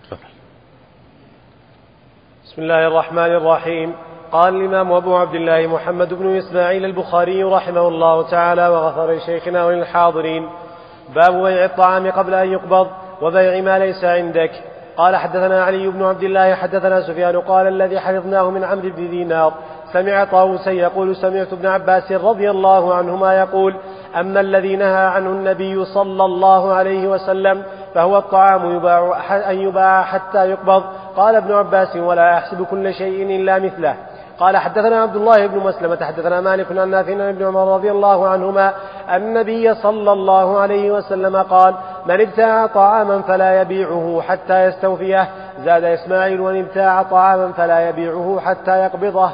بسم الله الرحمن الرحيم. قال الإمام أبو عبد الله محمد بن إسماعيل البخاري رحمه الله تعالى وغفر لشيخنا وللحاضرين: باب بيع الطعام قبل أن يقبض وبيع ما ليس عندك. قال حدثنا علي بن عبد الله حدثنا سفيان قال الذي حفظناه من عمرو بن دينار سمع طاووسا يقول سمعت ابن عباس رضي الله عنهما يقول: أما الذي نهى عنه النبي صلى الله عليه وسلم فهو الطعام أن يباع حتى يقبض. قال ابن عباس: ولا أحسب كل شيء إلا مثله. قال حدثنا عبد الله بن مسلمة حدثنا مالك عن نافع عن ابن عمر رضي الله عنهما أن النبي صلى الله عليه وسلم قال: من ابتاع طعاما فلا يبيعه حتى يستوفيه. زاد إسماعيل: ومن ابتاع طعاما فلا يبيعه حتى يقبضه.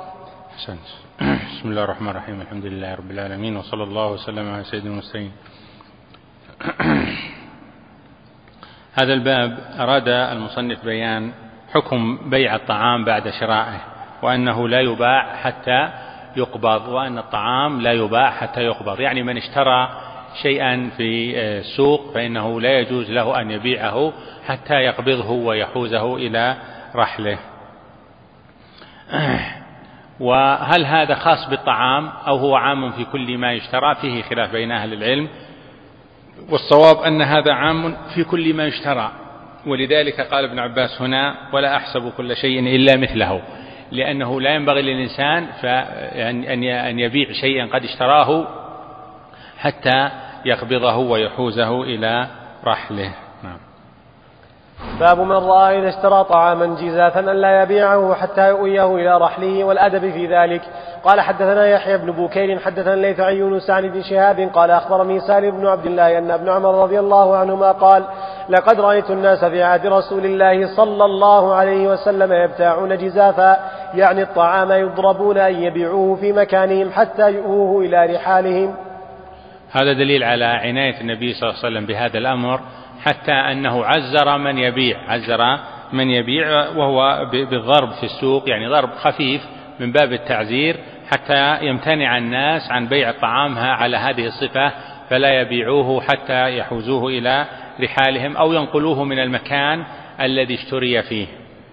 بسم الله الرحمن الرحيم. الحمد لله رب العالمين، وصلى الله وسلم على سيدنا المرسلين. هذا الباب أراد المصنف بيان حكم بيع الطعام بعد شرائه، وأنه لا يباع حتى يقبض، وأن الطعام لا يباع حتى يقبض. يعني من اشترى شيئا في السوق فإنه لا يجوز له أن يبيعه حتى يقبضه ويحوزه إلى رحله. وهل هذا خاص بالطعام أو هو عام في كل ما يشترى؟ فيه خلاف بين أهل العلم، والصواب أن هذا عام في كل ما يشترى، ولذلك قال ابن عباس هنا: ولا أحسب كل شيء إلا مثله، لأنه لا ينبغي للإنسان أن يبيع شيئا قد اشتراه حتى يقبضه ويحوزه إلى رحله. نعم. باب من رأى إذا اشترى طعاما جزافا أن لا يبيعه حتى يؤويه إلى رحله والأدب في ذلك. قال حدثنا يحيى بن بكير حدثنا الليث عن يونس عن ابن شهاب قال أخبرني سالم بن عبد الله أن ابن عمر رضي الله عنهما قال: لقد رأيت الناس في عهد رسول الله صلى الله عليه وسلم يبتاعون جزافا، يعني الطعام، يضربون أن يبيعوه في مكانهم حتى يؤوه إلى رحالهم. هذا دليل على عناية النبي صلى الله عليه وسلم بهذا الأمر، حتى أنه عزر من يبيع وهو بالضرب في السوق، يعني ضرب خفيف من باب التعزير، حتى يمتنع الناس عن بيع الطعام على هذه الصفة، فلا يبيعوه حتى يحوزوه إلى رحالهم أو ينقلوه من المكان الذي اشتري فيه.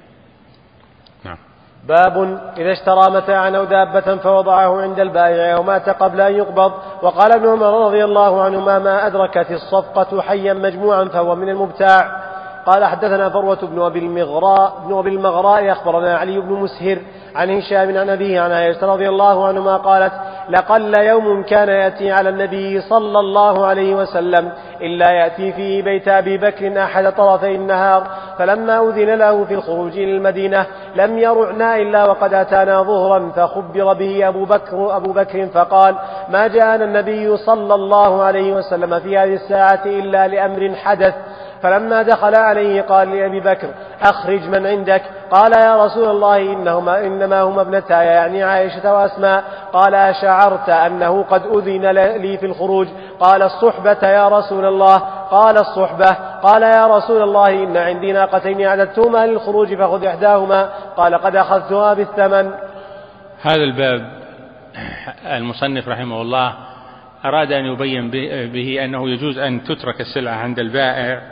نعم. باب إذا اشترى متاعا أو دابة فوضعه عند البائع أو مات قبل أن يقبض. وقال ابن عمر رضي الله عنهما: ما أدركت الصفقة حيا مجموعا فهو من المبتاع. قال حدثنا فروة بن أبي المغراء أخبرنا علي بن مسهر عن هشام عن أبيه عن عائشة رضي الله عنهما قالت: لقل يوم كان يأتي على النبي صلى الله عليه وسلم إلا يأتي فيه بيت أبي بكر أحد طرفي النهار، فلما أذن له في الخروج إلى المدينة لم يرعنا إلا وقد أتانا ظهرا، فخبر به أبو بكر فقال: ما جاءنا النبي صلى الله عليه وسلم في هذه الساعة إلا لأمر حدث. فلما دخل عليه قال لأبي بكر: أخرج من عندك. قال: يا رسول الله إنما هما ابنتاي، يعني عائشة وأسماء. قال: أشعرت أنه قد أذن لي في الخروج؟ قال: الصحبة يا رسول الله. قال: الصحبة. قال: يا رسول الله إن عندي ناقتين أعددتهما للخروج فخذ إحداهما. قال: قد أخذتها بالثمن. هذا الباب المصنف رحمه الله أراد أن يبين به أنه يجوز أن تترك السلعة عند البائع،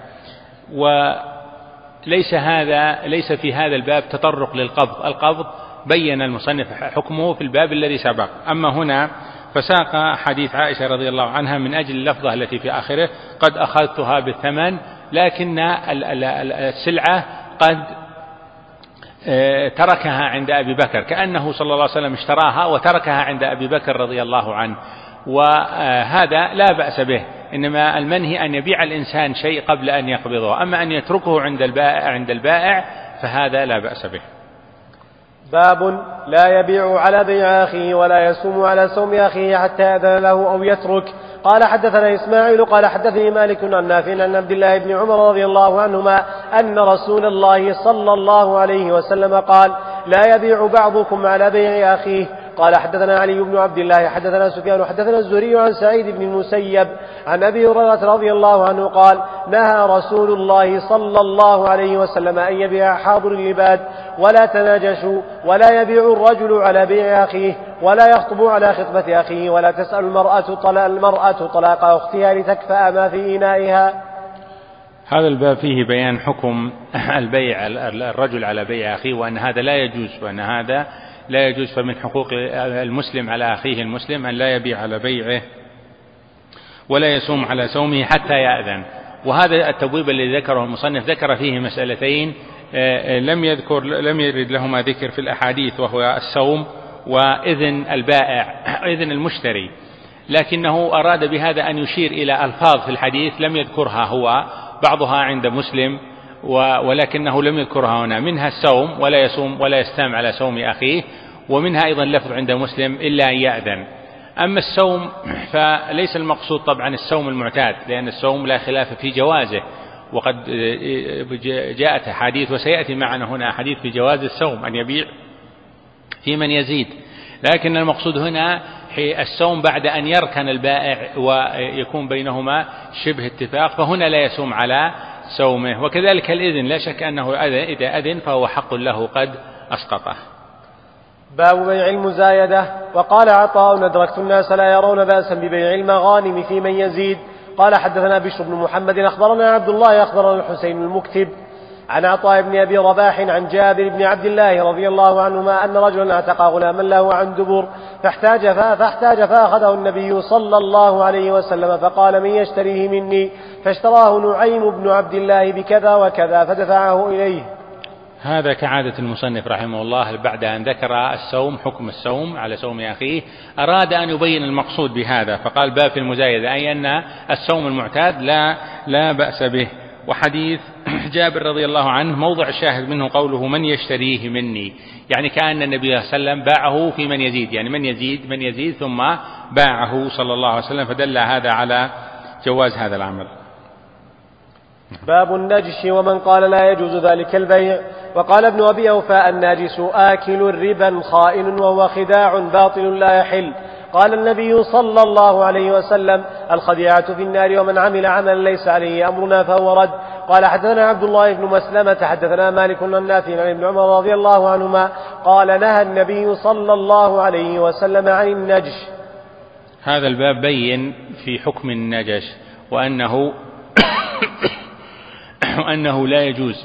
وليس في هذا الباب تطرق للقبض. القبض بين المصنف حكمه في الباب الذي سبق، أما هنا فساق حديث عائشة رضي الله عنها من أجل اللفظة التي في آخره: قد أخذتها بالثمن، لكن السلعة قد تركها عند أبي بكر، كأنه صلى الله عليه وسلم اشتراها وتركها عند أبي بكر رضي الله عنه، وهذا لا بأس به. إنما المنهي أن يبيع الإنسان شيء قبل أن يقبضه، أما أن يتركه عند البائع فهذا لا بأس به. باب لا يبيع على بيع أخيه ولا يصوم على صوم أخيه حتى يأذن له أو يترك. قال حدثنا إسماعيل قال حدثني مالك عن نافع عن عبد الله بن عمر رضي الله عنهما أن رسول الله صلى الله عليه وسلم قال: لا يبيع بعضكم على بيع أخيه. قال حدثنا علي بن عبد الله حدثنا سفيان حدثنا الزهري عن سعيد بن المسيب عن أبي هريرة رضي الله عنه قال: نهى رسول الله صلى الله عليه وسلم أن يبيع حاضر اللباد ولا تناجشوا، ولا يبيع الرجل على بيع أخيه، ولا يخطب على خطبة أخيه، ولا تسأل المرأة طلاق أختها لتكفأ ما في إنائها. هذا الباب فيه بيان حكم البيع الرجل على بيع أخيه، وأن هذا لا يجوز، فمن حقوق المسلم على أخيه المسلم أن لا يبيع على بيعه ولا يصوم على صومه حتى يأذن. وهذا التبويب الذي ذكره المصنف ذكر فيه مسألتين لم يرد لهما ذكر في الأحاديث، وهو الصوم وإذن البائع إذن المشتري، لكنه أراد بهذا أن يشير إلى ألفاظ في الحديث لم يذكرها هو، بعضها عند مسلم ولكنه لم يذكرها هنا، منها الصوم ولا يصوم ولا يستام على صوم أخيه، ومنها أيضا لفظ عند مسلم إلا أن يأذن. أما الصوم فليس المقصود طبعا الصوم المعتاد، لأن الصوم لا خلاف في جوازه، وقد جاءت حديث وسيأتي معنا هنا حديث في جواز الصوم أن يبيع في من يزيد، لكن المقصود هنا الصوم بعد أن يركن البائع ويكون بينهما شبه اتفاق، فهنا لا يصوم على صومه. وكذلك الإذن لا شك أنه إذا أذن فهو حق له قد أسقطه. باب بيع المزايدة. وقال عطاء: أدركت الناس لا يرون بأسا ببيع المغانم في من يزيد. قال حدثنا بشر بن محمد أخبرنا عبد الله أخبرنا الحسين المكتب عن عطاء بن أبي رباح عن جابر بن عبد الله رضي الله عنهما أن رجلا اعتق غلاما له عن دبر فاحتاج فأخذه النبي صلى الله عليه وسلم فقال: من يشتريه مني؟ فاشتراه نعيم بن عبد الله بكذا وكذا فدفعه إليه. هذا كعادة المصنف رحمه الله بعد أن ذكر الصوم حكم الصوم على صوم أخيه أراد أن يبين المقصود بهذا، فقال باب في المزايدة، أي أن الصوم المعتاد لا بأس به. وحديث جابر رضي الله عنه موضع الشاهد منه قوله: من يشتريه مني، يعني كأن النبي صلى الله عليه وسلم باعه في من يزيد، يعني من يزيد ثم باعه صلى الله عليه وسلم، فدل هذا على جواز هذا العمل. باب النجش ومن قال لا يجوز ذلك البيع. وقال ابن أبي أوفاء: الناجس آكل الربا خائن وهو خداع باطل لا يحل. قال النبي صلى الله عليه وسلم: الخديعة في النار، ومن عمل عملا ليس عليه أمرنا فهو رد. قال حدثنا عبد الله بن مسلمة حدثنا مالك عن نافع عن ابن عمر رضي الله عنهما قال: نهى النبي صلى الله عليه وسلم عن النجش. هذا الباب بين في حكم النجش وأنه لا يجوز،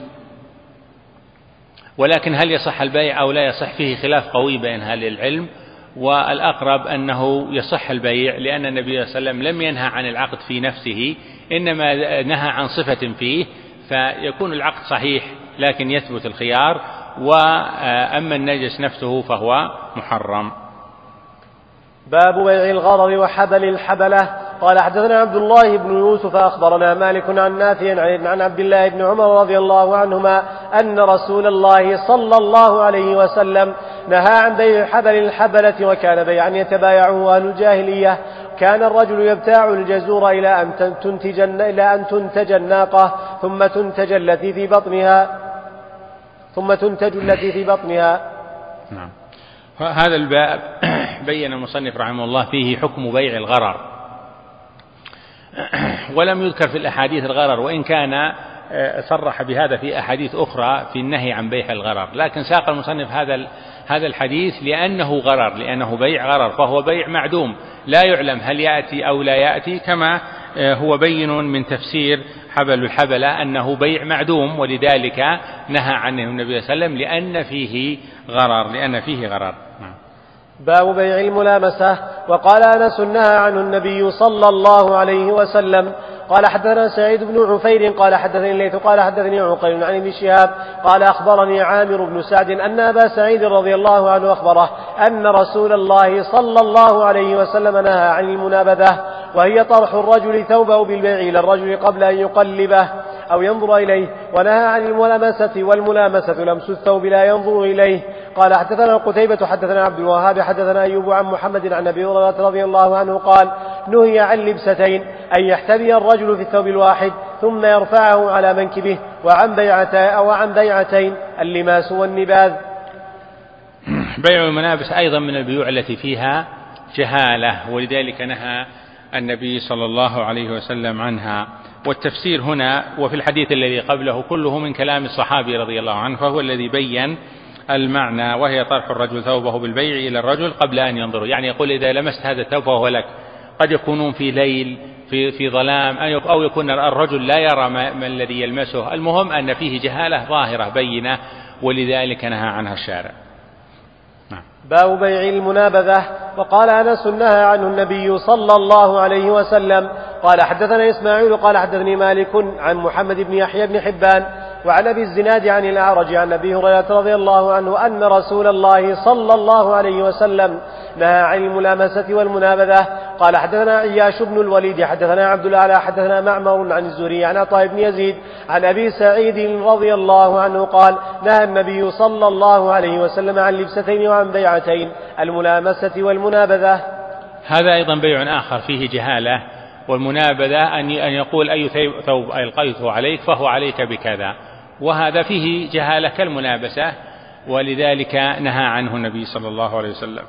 ولكن هل يصح البيع أو لا يصح فيه خلاف قوي بين أهل العلم، والأقرب أنه يصح البيع، لأن النبي صلى الله عليه وسلم لم ينهى عن العقد في نفسه، إنما نهى عن صفة فيه، فيكون العقد صحيح لكن يثبت الخيار، وأما النجس نفسه فهو محرم. باب بيع الغرر وحبل الحبلة. قال حدثنا عبد الله بن يوسف أخبرنا مالك عن نافع عن عبد الله بن عمر رضي الله عنهما أن رسول الله صلى الله عليه وسلم نهى عن بيع حبل الحبلة، وكان بيعا يتبايعه أهل الجاهلية. كان الرجل يبتاع الجزور إلى أن تنتج الناقة ثم تنتج التي في بطنها. نعم. هذا الباب بين المصنف رحمه الله فيه حكم بيع الغرر، ولم يذكر في الأحاديث الغرر، وإن كان صرح بهذا في أحاديث أخرى في النهي عن بيع الغرر، لكن ساق المصنف هذا الحديث لأنه غرر، لأنه بيع غرر، فهو بيع معدوم لا يعلم هل يأتي أو لا يأتي، كما هو بين من تفسير حبل الحبلة أنه بيع معدوم، ولذلك نهى عنه النبي صلى الله عليه وسلم لأن فيه غرر. باب بيع الملامسة. وقال أنس: نهى عنه النبي صلى الله عليه وسلم. قال حدثنا سعيد بن عفير قال حدثني الليث قال حدثني عقيل عن ابن شهاب قال أخبرني عامر بن سعد أن أبا سعيد رضي الله عنه أخبره أن رسول الله صلى الله عليه وسلم نهى عن المنابذة، وهي طرح الرجل ثوبه بالبيع إلى الرجل قبل أن يقلبه أو ينظر إليه، ونهى عن الملامسة، والملامسة لمس الثوب لا ينظر إليه. قال حدثنا قتيبة حدثنا عبد الوهاب حدثنا أيوب عن محمد عن أبي هريرة رضي الله عنه قال: نهي عن لبستين، أن يحتبي الرجل في الثوب الواحد ثم يرفعه على منكبه، وعن بيعتين، اللماس والنباذ. بيع الملابس أيضا من البيوع التي فيها جهالة، ولذلك نهى النبي صلى الله عليه وسلم عنها. والتفسير هنا وفي الحديث الذي قبله كله من كلام الصحابي رضي الله عنه، فهو الذي بين المعنى، وهي طرح الرجل ثوبه بالبيع إلى الرجل قبل أن ينظر، يعني يقول إذا لمست هذا الثوب فهو لك. قد يكونون في ليل في ظلام، أو يكون الرجل لا يرى ما الذي يلمسه. المهم أن فيه جهالة ظاهرة بينة، ولذلك نهى عنها الشارع. باب بيع المنابذة. وقال أنس نهى عنه النبي صلى الله عليه وسلم. قال حدثنا إسماعيل قال حدثني مالك عن محمد بن يحيى بن حبان وعن أبي الزناد عن الأعرج عن أبي هريرة رضي الله عنه أن رسول الله صلى الله عليه وسلم نهى عن الملامسة والمنابذة. قال حدثنا عياش بن الوليد حدثنا عبد الأعلى حدثنا معمر عن الزهري عن عطاء بن يزيد عن أبي سعيد رضي الله عنه قال نهى النبي صلى الله عليه وسلم عن لبستين وعن بيعتين، الملامسة والمنابذة. هذا أيضا بيع آخر فيه جهالة. والمنابذة أن يقول أي ثوب ألقيته عليك فهو عليك بكذا، وهذا فيه جهالة كالملابسة، ولذلك نهى عنه النبي صلى الله عليه وسلم.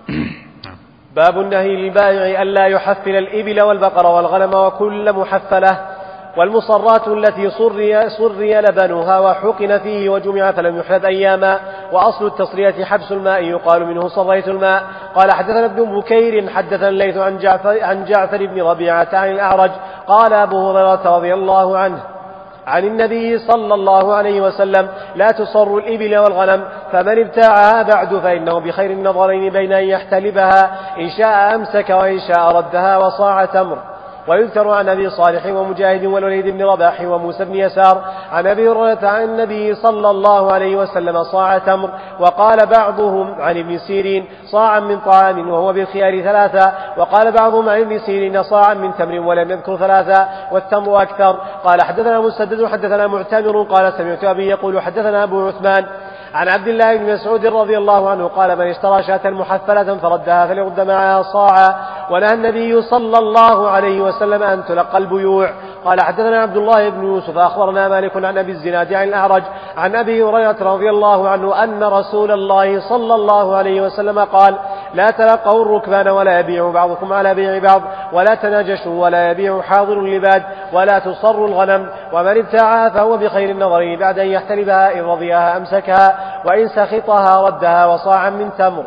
باب النهي للبائع ألا يحفل الإبل والبقر والغنم وكل محفلة، والمصرات التي صري لبنها وحقن فيه وجمع فلم يحلب أياما، وأصل التصرية حبس الماء يقال منه صريت الماء. قال حدثنا ابن بكير حدثنا الليث عن جعفر بن ربيعة عن الأعرج قال أبو هريرة رضي الله عنه عن النبي صلى الله عليه وسلم لا تصر الإبل والغنم، فمن ابتاعها بعد فإنه بخير النظرين بين أن يحتلبها إن شاء أمسك وإن شاء ردها وصاع تمر. ويذكر عن أبي صالح ومجاهد والوليد بن رباح وموسى بن يسار عن أبي هريرة عن النبي صلى الله عليه وسلم صاع تمر. وقال بعضهم عن ابن سيرين صاعا من طعام وهو بالخيار ثلاثة، وقال بعضهم عن ابن سيرين صاعا من تمر ولم يذكر ثلاثة والتمر أكثر. قال حدثنا مسدد حدثنا معتمر قال سمعت أبي يقول حدثنا أبو عثمان عن عبد الله بن مسعود رضي الله عنه قال من اشترى شاة محفلة فردها فليرد معها صاعا. ونهى النبي صلى الله عليه وسلم أن تلقى البيوع. قال حدثنا عبد الله بن يوسف أخبرنا مالك عن أبي الزناد عن الأعرج عن أبي هريرة رضي الله عنه أن رسول الله صلى الله عليه وسلم قال لا تلقوا الركبان ولا يبيع بعضكم على بيع بعض، ولا تناجشوا ولا يبيع حاضر لباد، ولا تصر الغنم، ومن ابتاعها فهو بخير النظرين بعد أن يحتلبها إن رضيها أمسكها وإن سخطها ردها وصاعا من تمر.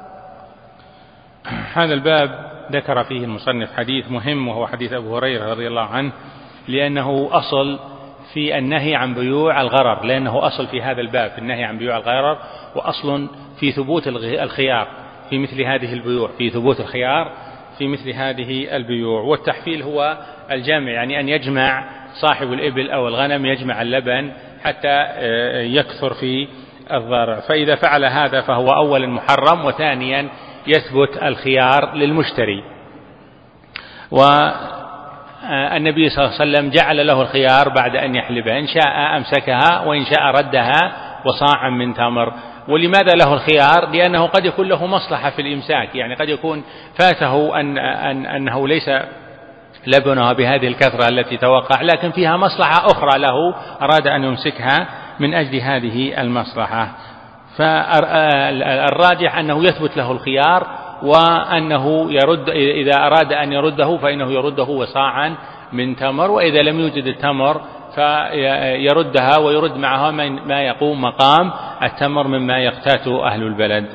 هذا الباب ذكر فيه المصنف حديث مهم، وهو حديث أبو هريرة رضي الله عنه، لأنه أصل في النهي عن بيوع الغرر، لأنه أصل في هذا الباب في النهي عن بيوع الغرر، وأصل في ثبوت الخيار في مثل هذه البيوع، في ثبوت الخيار في مثل هذه البيوع. والتحفيل هو الجمع، يعني أن يجمع صاحب الإبل أو الغنم يجمع اللبن حتى يكثر في الضرع، فإذا فعل هذا فهو أولا محرم، وثانيا يثبت الخيار للمشتري. والنبي صلى الله عليه وسلم جعل له الخيار بعد أن يحلبها، إن شاء أمسكها وإن شاء ردها وصاعا من تمر. ولماذا له الخيار؟ لأنه قد يكون له مصلحة في الإمساك، يعني قد يكون فاته أنه ليس لبنها بهذه الكثرة التي توقع، لكن فيها مصلحة أخرى له أراد أن يمسكها من أجل هذه المصلحة. فالراجح أنه يثبت له الخيار، وأنه يرد إذا أراد أن يرده فإنه يرده وصاعا من تمر، وإذا لم يوجد التمر فيردها ويرد معها ما يقوم مقام التمر مما يقتاته أهل البلد.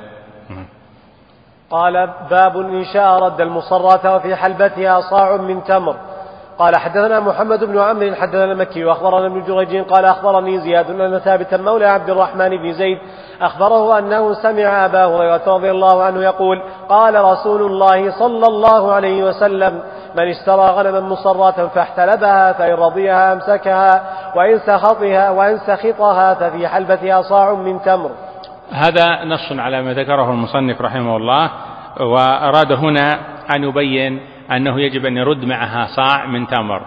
قال باب إن شاء رد المصرات وفي حلبتها صاع من تمر. قال حدثنا محمد بن عمرو حدثنا المكي وأخبرنا ابن جريج قال أخبرني زياد أن ثابتا مولى عبد الرحمن بن زيد أخبره أنه سمع أبا هريرة رضي الله عنه يقول قال رسول الله صلى الله عليه وسلم من اشترى غنما مصرات فاحتلبها فإن رضيها أمسكها وإن سخطها ففي حلبتها صاع من تمر. هذا نص على ما ذكره المصنف رحمه الله، وأراد هنا أن يبين أنه يجب أن يرد معها صاع من تمر،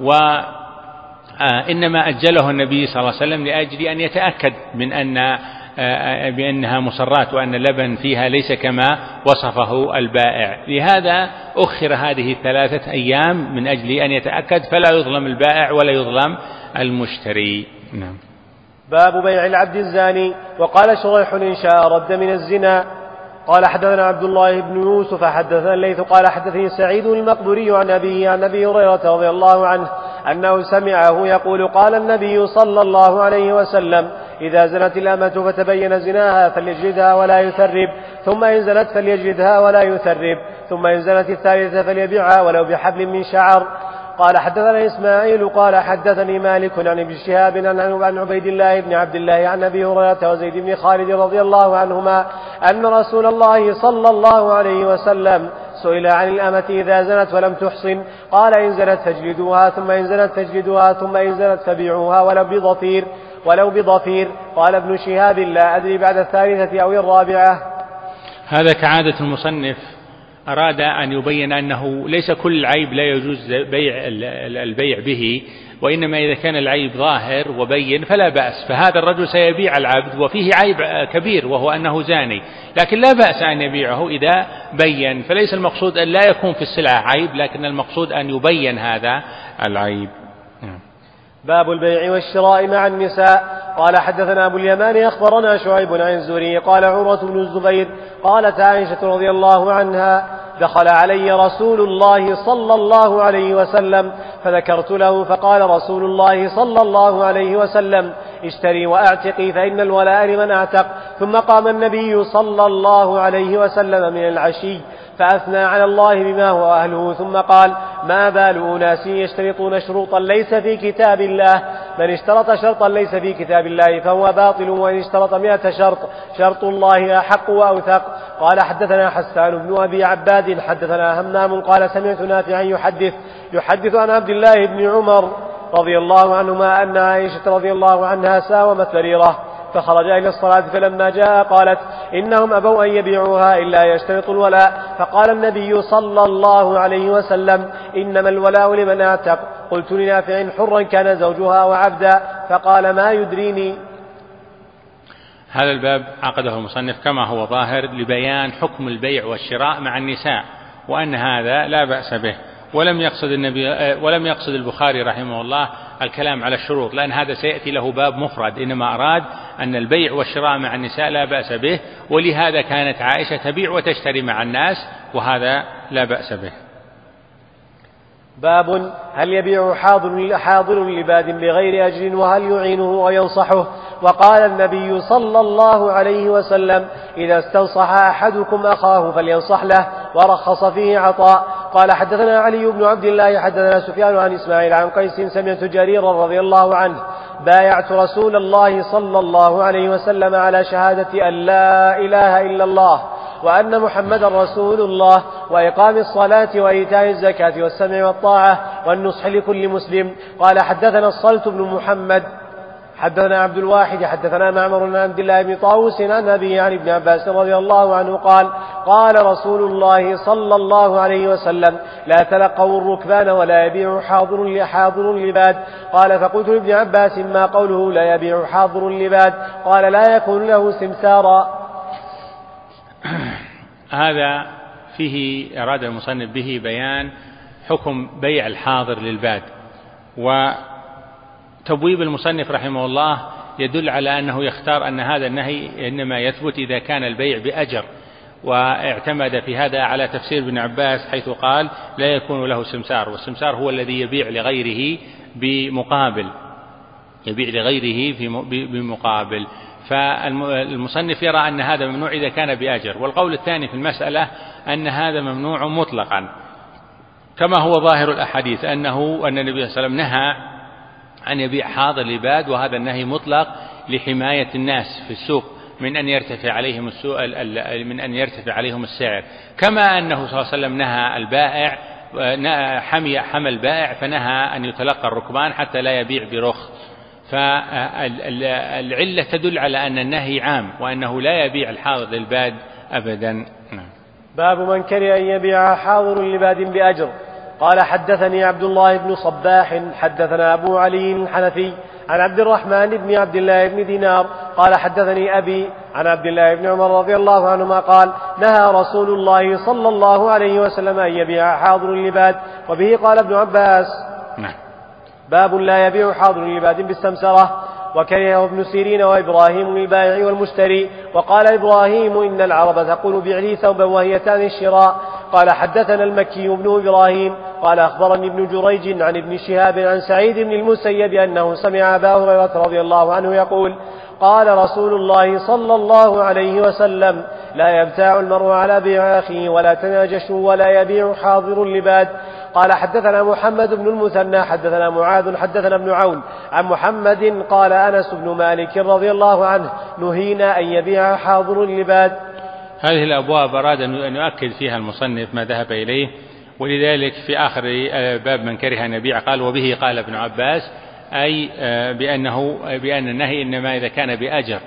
وإنما أجله النبي صلى الله عليه وسلم لأجل أن يتأكد من بأنها مصرات وأن اللبن فيها ليس كما وصفه البائع، لهذا أخر هذه 3 أيام من أجل أن يتأكد فلا يظلم البائع ولا يظلم المشتري. نعم. باب بيع العبد الزاني. وقال شريح إن شاء رد من الزنا. قال حدثنا عبد الله بن يوسف حدثنا الليث قال حدثني سعيد المقبري عن أبيه عن أبي هريرة رضي الله عنه أنه سمعه يقول قال النبي صلى الله عليه وسلم إذا زنت الأمة فتبين زناها فليجلدها ولا يثرب، ثم إن زنت فليجلدها ولا يثرب، ثم إن زنت الثالثة فليبيعها ولو بحبل من شعر. قال حدثنا إسماعيل قال حدثني مالك عن ابن شهاب عن عبيد الله بن عبد الله عن أبي هريرة وزيد بن خالد رضي الله عنهما أن رسول الله صلى الله عليه وسلم سئل عن الأمة إذا زنت ولم تحصن قال إن زنت فاجلدوها ثم إن زنت فاجلدوها ثم إن زنت فبيعوها ولو بضفير. قال ابن شهاب لا أدري بعد الثالثة أو الرابعة. هذا كعادة المصنف أراد أن يبين أنه ليس كل عيب لا يجوز البيع به، وإنما إذا كان العيب ظاهر وبين فلا بأس، فهذا الرجل سيبيع العبد وفيه عيب كبير وهو أنه زاني، لكن لا بأس أن يبيعه إذا بين، فليس المقصود أن لا يكون في السلعة عيب، لكن المقصود أن يبين هذا العيب. باب البيع والشراء مع النساء. قال حدثنا أبو اليمان أخبرنا شعيب عن الزهري قال عروة بن الزبير قالت عائشة رضي الله عنها دخل علي رسول الله صلى الله عليه وسلم فذكرت له فقال رسول الله صلى الله عليه وسلم اشتري وأعتقي فإن الولاء لمن أعتق. ثم قام النبي صلى الله عليه وسلم من العشي فأثنى على الله بما هو أهله ثم قال ما بال أناس يشترطون شروطا ليس في كتاب الله، من اشترط شرطا ليس في كتاب الله فهو باطل، وإن اشترط 100 شرط شرط الله أحق وأوثق. قال حدثنا حسان بن أبي عباد حدثنا همام قال سمعت نافعا يحدث عن عبد الله بن عمر رضي الله عنهما أن عائشة رضي الله عنها ساومت بريرة فخرج إلى الصلاة فلما جاء قالت إنهم أبوا أن يبيعوها إلا يشترط الولاء، فقال النبي صلى الله عليه وسلم إنما الولاء لمن أعتق. قلت لنافع حرا كان زوجها وعبدا؟ فقال ما يدريني. هذا الباب عقده المصنف كما هو ظاهر لبيان حكم البيع والشراء مع النساء، وأن هذا لا بأس به، ولم يقصد البخاري رحمه الله الكلام على الشروط، لأن هذا سيأتي له باب مفرد، إنما أراد أن البيع والشراء مع النساء لا بأس به، ولهذا كانت عائشة تبيع وتشتري مع الناس، وهذا لا بأس به. باب هل يبيع حاضر لباد بغير أجر وهل يعينه وينصحه؟ وقال النبي صلى الله عليه وسلم إذا استنصح أحدكم أخاه فلينصح له، ورخص فيه عطاء. قال حدثنا علي بن عبد الله حدثنا سفيان عن إسماعيل عن قيس سمعت جريرا رضي الله عنه بايعت رسول الله صلى الله عليه وسلم على شهادة أن لا إله إلا الله وأن محمدا رسول الله وإقام الصلاة وإيتاء الزكاة والسمع والطاعة والنصح لكل مسلم. قال حدثنا الصلت بن محمد حدثنا عبد الواحد حدثنا معمر بن عبد الله بن طاووس عن أبيه عن ابن عباس رضي الله عنه قال رسول الله صلى الله عليه وسلم لا تلقوا الركبان ولا يبيع حاضر لباد. قال فقلت لابن عباس ما قوله لا يبيع حاضر لباد؟ قال لا يكون له سمسارا. هذا فيه أراد المصنف به بيان حكم بيع الحاضر للباد، وتبويب المصنف رحمه الله يدل على أنه يختار أن هذا النهي إنما يثبت إذا كان البيع بأجر، واعتمد في هذا على تفسير ابن عباس حيث قال لا يكون له سمسار، والسمسار هو الذي يبيع لغيره بمقابل. فالمصنف يرى أن هذا ممنوع إذا كان بأجر. والقول الثاني في المسألة أن هذا ممنوع مطلقا، كما هو ظاهر الأحاديث أن النبي صلى الله عليه وسلم نهى أن يبيع حاضر لباد، وهذا النهي مطلق لحماية الناس في السوق من أن يرتفع عليهم السعر، كما أنه صلى الله عليه وسلم نهى البائع حمى البائع فنهى أن يتلقى الركبان حتى لا يبيع برخص. فالعلة تدل على أن النهي عام وأنه لا يبيع الحاضر للباد أبدا. باب من كره أن يبيع حاضر لباد بأجر. قال حدثني عبد الله بن صباح حدثنا أبو علي الحنفي عن عبد الرحمن بن عبد الله بن دينار قال حدثني أبي عن عبد الله بن عمر رضي الله عنهما قال نهى رسول الله صلى الله عليه وسلم أن يبيع حاضر لباد. وبه قال ابن عباس باب لا يبيع حاضر لباد بالسمسرة. وكرهه ابن سيرين وإبراهيم للبائع والمشتري. وقال إبراهيم إن العرب تقول بيع لي ثوبا وهي تعني الشراء. قال حدثنا المكي بن إبراهيم قال أخبرني ابن جريج عن ابن شهاب عن سعيد بن المسيب أنه سمع أبا هريرة رضي الله عنه يقول قال رسول الله صلى الله عليه وسلم: لا يبتاع المرء على بيع أخيه ولا تناجشوا ولا يبيع حاضر لباد. قال حدثنا محمد بن المثنى حدثنا معاذ حدثنا ابن عون عن محمد قال أنس بن مالك رضي الله عنه: نهينا أن يبيع حاضر لباد. هذه الأبواب أراد أن يؤكد فيها المصنف ما ذهب إليه، ولذلك في آخر باب من كره أن يبيع قال: وبه قال ابن عباس، أي بأن النهي إنما إذا كان بأجر.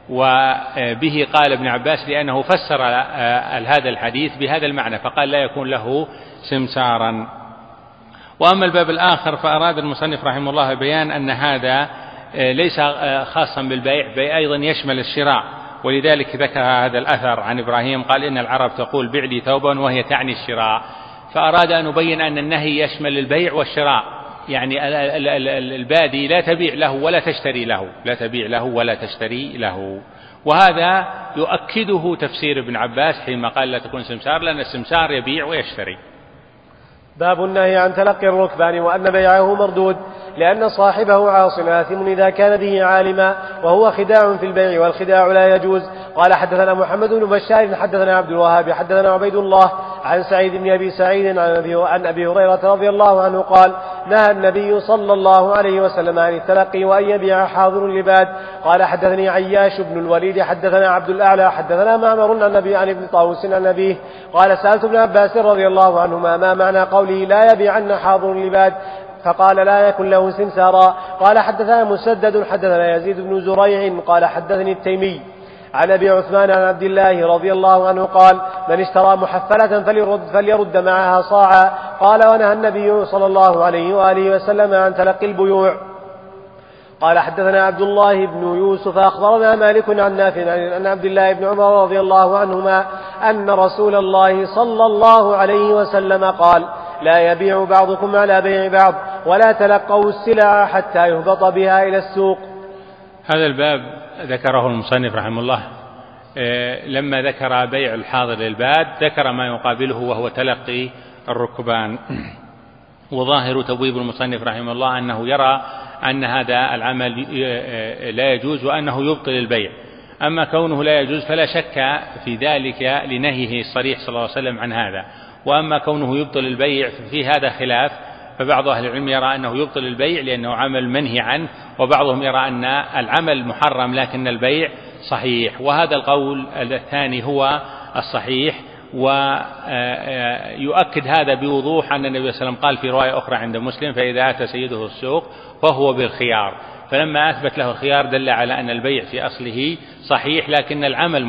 وبه قال ابن عباس لأنه فسر هذا الحديث بهذا المعنى فقال: لا يكون له سمسارا. وأما الباب الآخر فأراد المصنف رحمه الله بيان أن هذا ليس خاصا بالبيع، بل أيضا يشمل الشراء، ولذلك ذكر هذا الأثر عن إبراهيم قال: إن العرب تقول بع لي ثوبا، وهي تعني الشراء. فأراد أن يبين أن النهي يشمل البيع والشراء، يعني البادي لا تبيع له ولا تشتري له، لا تبيع له ولا تشتري له. وهذا يؤكده تفسير ابن عباس حينما قال لا تكون سمسار، لأن السمسار يبيع ويشتري. باب النهي عن تلقي الركبان وأن بيعه مردود، لأن صاحبه عاص آثم إذا كان به عالما، وهو خداع في البيع والخداع لا يجوز. قال حدثنا محمد بن بشار حدثنا عبد الوهاب حدثنا عبيد الله عن سعيد بن أبي سعيد عن أبي هريرة رضي الله عنه قال: نهى النبي صلى الله عليه وسلم عن التلقي وأن يبيع حاضر لباد. قال حدثني عياش بن الوليد حدثنا عبد الأعلى حدثنا معمر عن ابن طاووس عن أبيه قال: سألت ابن عباس رضي الله عنهما: ما معنى قوله لا يبيعن حاضر لباد؟ فقال: لا يكن له سمسارا. قال حدثنا مسدد حدثنا يزيد بن زريع قال حدثني التيمي عن أبي عثمان عن عبد الله رضي الله عنه قال: من اشترى محفلة فليرد معها صاعا. قال: ونهى النبي صلى الله عليه وآله وسلم عن تلقي البيوع. قال حدثنا عبد الله بن يوسف أخبرنا مالك عن نافع عن عبد الله بن عمر رضي الله عنهما أن رسول الله صلى الله عليه وسلم قال: لا يبيع بعضكم على بيع بعض ولا تلقوا السلع حتى يهبط بها إلى السوق. هذا الباب ذكره المصنف رحمه الله لما ذكر بيع الحاضر للباد ذكر ما يقابله وهو تلقي الركبان. وظاهر تبويب المصنف رحمه الله أنه يرى أن هذا العمل لا يجوز وأنه يبطل البيع. أما كونه لا يجوز فلا شك في ذلك لنهيه الصريح صلى الله عليه وسلم عن هذا. وأما كونه يبطل البيع في هذا خلاف، فبعض أهل العلم يرى أنه يبطل البيع لأنه عمل منهي عنه، وبعضهم يرى أن العمل محرم لكن البيع صحيح. وهذا القول الثاني هو الصحيح، ويؤكد هذا بوضوح أن النبي صلى الله عليه وسلم قال في رواية أخرى عند مسلم: فإذا أتى سيده السوق فهو بالخيار. فلما أثبت له الخيار دل على أن البيع في أصله صحيح لكن العمل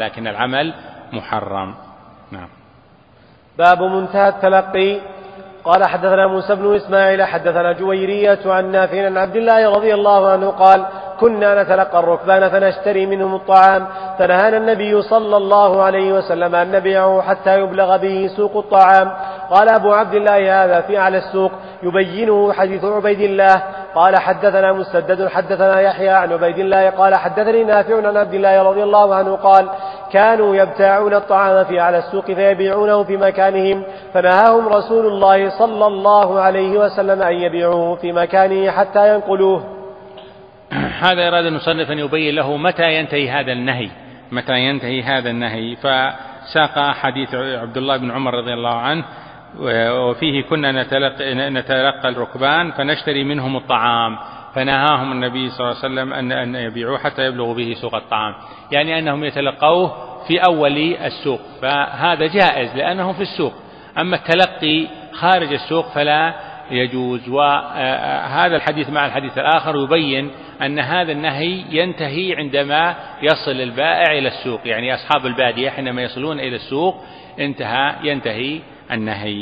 محرم. نعم. باب منتهى التلقي. قال حدثنا موسى بن إسماعيل حدثنا جويرية عن نافع عن عبد الله رضي الله عنه قال: كنا نتلقى الركبان فنشتري منهم الطعام، فنهانا النبي صلى الله عليه وسلم أن نبيعه حتى يبلغ به سوق الطعام. قال أبو عبد الله: هذا في أعلى السوق، يبينه حديث عبيد الله. قال حدثنا مسدد حدثنا يحيى عن عبيد الله قال حدثني نافع عن عبد الله رضي الله عنه قال: كانوا يبتاعون الطعام في أعلى السوق فيبيعونه في مكانهم، فنهاهم رسول الله صلى الله عليه وسلم أن يبيعوه في مكانه حتى ينقلوه. هذا أراد المصنف أن يبين له متى ينتهي هذا النهي، فساق حديث عبد الله بن عمر رضي الله عنه وفيه: كنا نتلقى الركبان فنشتري منهم الطعام، فنهاهم النبي صلى الله عليه وسلم أن يبيعوه حتى يبلغوا به سوق الطعام، يعني أنهم يتلقوه في أول السوق، فهذا جائز لأنهم في السوق. أما التلقي خارج السوق فلا يجوز. وهذا الحديث مع الحديث الآخر يبين أن هذا النهي ينتهي عندما يصل البائع إلى السوق، يعني أصحاب البادية حينما يصلون إلى السوق ينتهي النهي.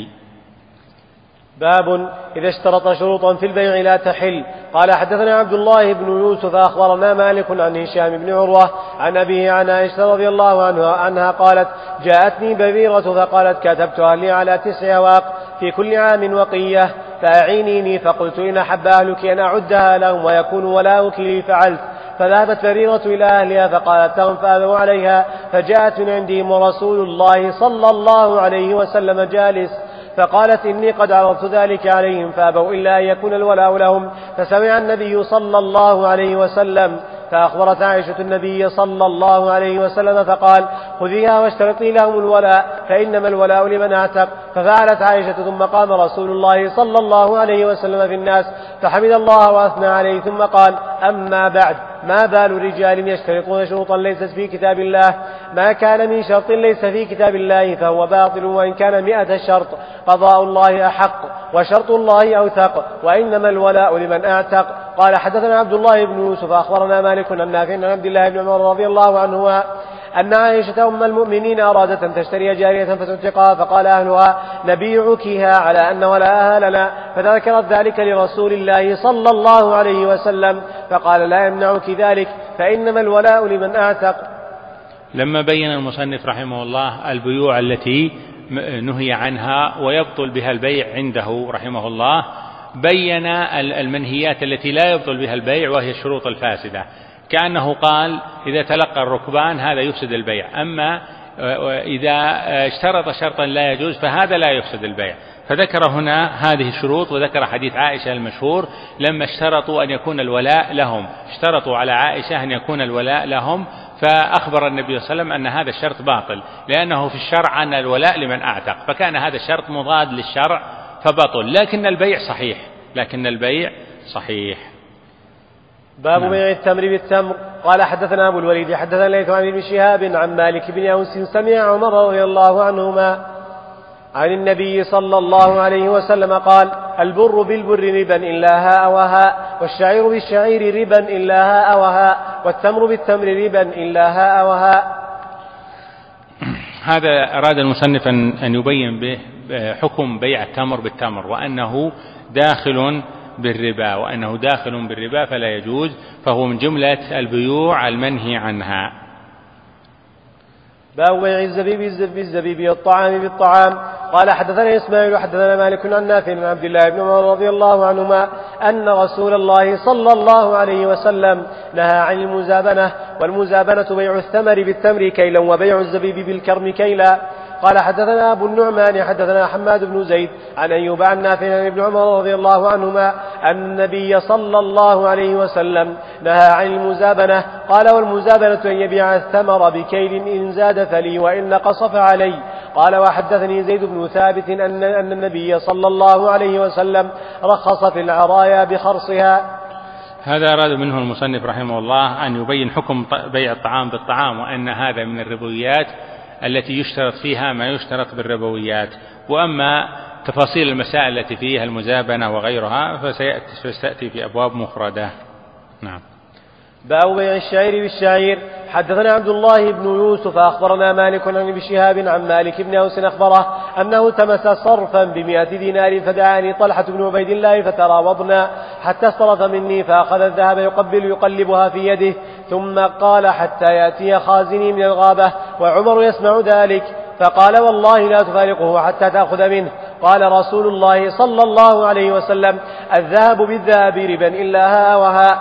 باب إذا اشترط شروطا في البيع لا تحل. قال حدثنا عبد الله بن يوسف أخبرنا مالك عن هشام بن عروة عن أبيه عن عائشة رضي الله عنها قالت: جاءتني بريرة فقالت: كتبتها لي على 9 أواق في كل عام وقية، فأعينيني. فقلت: إن أحب أهلك أن أعدها لهم ويكون ولاؤك لي فعلت. فذهبت بريرة إلى أهلها فقالت لهم فأبوا عليها، فجاءت من عندهم ورسول الله صلى الله عليه وسلم جالس، فقالت: إني قد عرضت ذلك عليهم فأبوا إلا أن يكون الولاء لهم. فسمع النبي صلى الله عليه وسلم فأخبرت عائشة النبي صلى الله عليه وسلم فقال خذيها واشترطي لهم الولاء فإنما الولاء لمن أعتق. ففعلت عائشة ثم قام رسول الله صلى الله عليه وسلم في الناس فحمد الله وأثنى عليه ثم قال أما بعد ما بال رجال يشترطون شروطا ليست في كتاب الله ما كان من شرط ليس في كتاب الله فهو باطل وإن كان 100 شرط قضاء الله أحق وشرط الله أوثق وإنما الولاء لمن أعتق. قال حدثنا عبد الله بن يوسف أخبرنا مالك عن نافع عن عبد الله بن عمر رضي الله عنهما أن عائشة أم المؤمنين أرادت أن تشتري جارية فتعتقها فقال أهلها نبيعكها على أن ولاءها لنا فذكرت ذلك لرسول الله صلى الله عليه وسلم فقال لا يمنعك ذلك فإنما الولاء لمن أعتق. لما بين المصنف رحمه الله البيوع التي نهي عنها ويبطل بها البيع عنده رحمه الله بين المنهيات التي لا يبطل بها البيع وهي الشروط الفاسدة كأنه قال إذا تلقى الركبان هذا يفسد البيع أما إذا اشترط شرطا لا يجوز فهذا لا يفسد البيع. فذكر هنا هذه الشروط وذكر حديث عائشة المشهور لما اشترطوا أن يكون الولاء لهم اشترطوا على عائشة أن يكون الولاء لهم فأخبر النبي صلى الله عليه وسلم أن هذا الشرط باطل لأنه في الشرع أن الولاء لمن أعتق فكان هذا الشرط مضاد للشرع فبطل لكن البيع صحيح. باب بيع التمر بالتمر. قال حدثنا أبو الوليد حدثنا ليث عن ابن شهاب عن مالك بن أوس سمع عمر رضي الله عنهما عن النبي صلى الله عليه وسلم قال البر بالبر ربا إلا هاء وهاء والشعير بالشعير ربا إلا هاء وهاء والتمر بالتمر ربا إلا هاء وهاء. هذا أراد المصنف أن يبين به حكم بيع التمر بالتمر وأنه داخل بالربا فلا يجوز فهو من جملة البيوع المنهي عنها. باب بيع الزبيب بالزبيب والطعام بالطعام. قال حدثنا إسماعيل حدثنا مالك عن نافع عن عبد الله بن عمر رضي الله عنهما أن رسول الله صلى الله عليه وسلم نهى عن المزابنة والمزابنة بيع الثمر بالتمر كيلا وبيع الزبيب بالكرم كيلا. قال حدثنا أبو النعمان حدثنا حماد بن زيد عن أيوب عن نافع عن ابن عمر رضي الله عنهما أن النبي صلى الله عليه وسلم نهى عن المزابنة. قال والمزابنة أن يبيع الثمر بكيل إن زاد فلي وإن نقص فعلي. قال وحدثني زيد بن ثابت أن النبي صلى الله عليه وسلم رخص في العرايا بخرصها. هذا أراد منه المصنف رحمه الله أن يبين حكم بيع الطعام بالطعام وأن هذا من الربويات التي يشترط فيها ما يشترط بالربويات. وأما تفاصيل المسائل التي فيها المزابنة وغيرها فستأتي في أبواب مفردة. نعم. باب بيع الشعير بالشعير. حدثنا عبد الله بن يوسف أخبرنا مالك عن ابن شهاب عن مالك بن أوس أخبره أنه تمس صرفا ب100 دينار فدعاني طلحة بن عبيد الله فتراوضنا حتى اصطرف مني فأخذ الذهب يقلبها في يده ثم قال حتى يأتي خازني من الغابة وعمر يسمع ذلك فقال والله لا تفارقه حتى تأخذ منه. قال رسول الله صلى الله عليه وسلم الذهب بالذهب ربا إلا هاء وهاء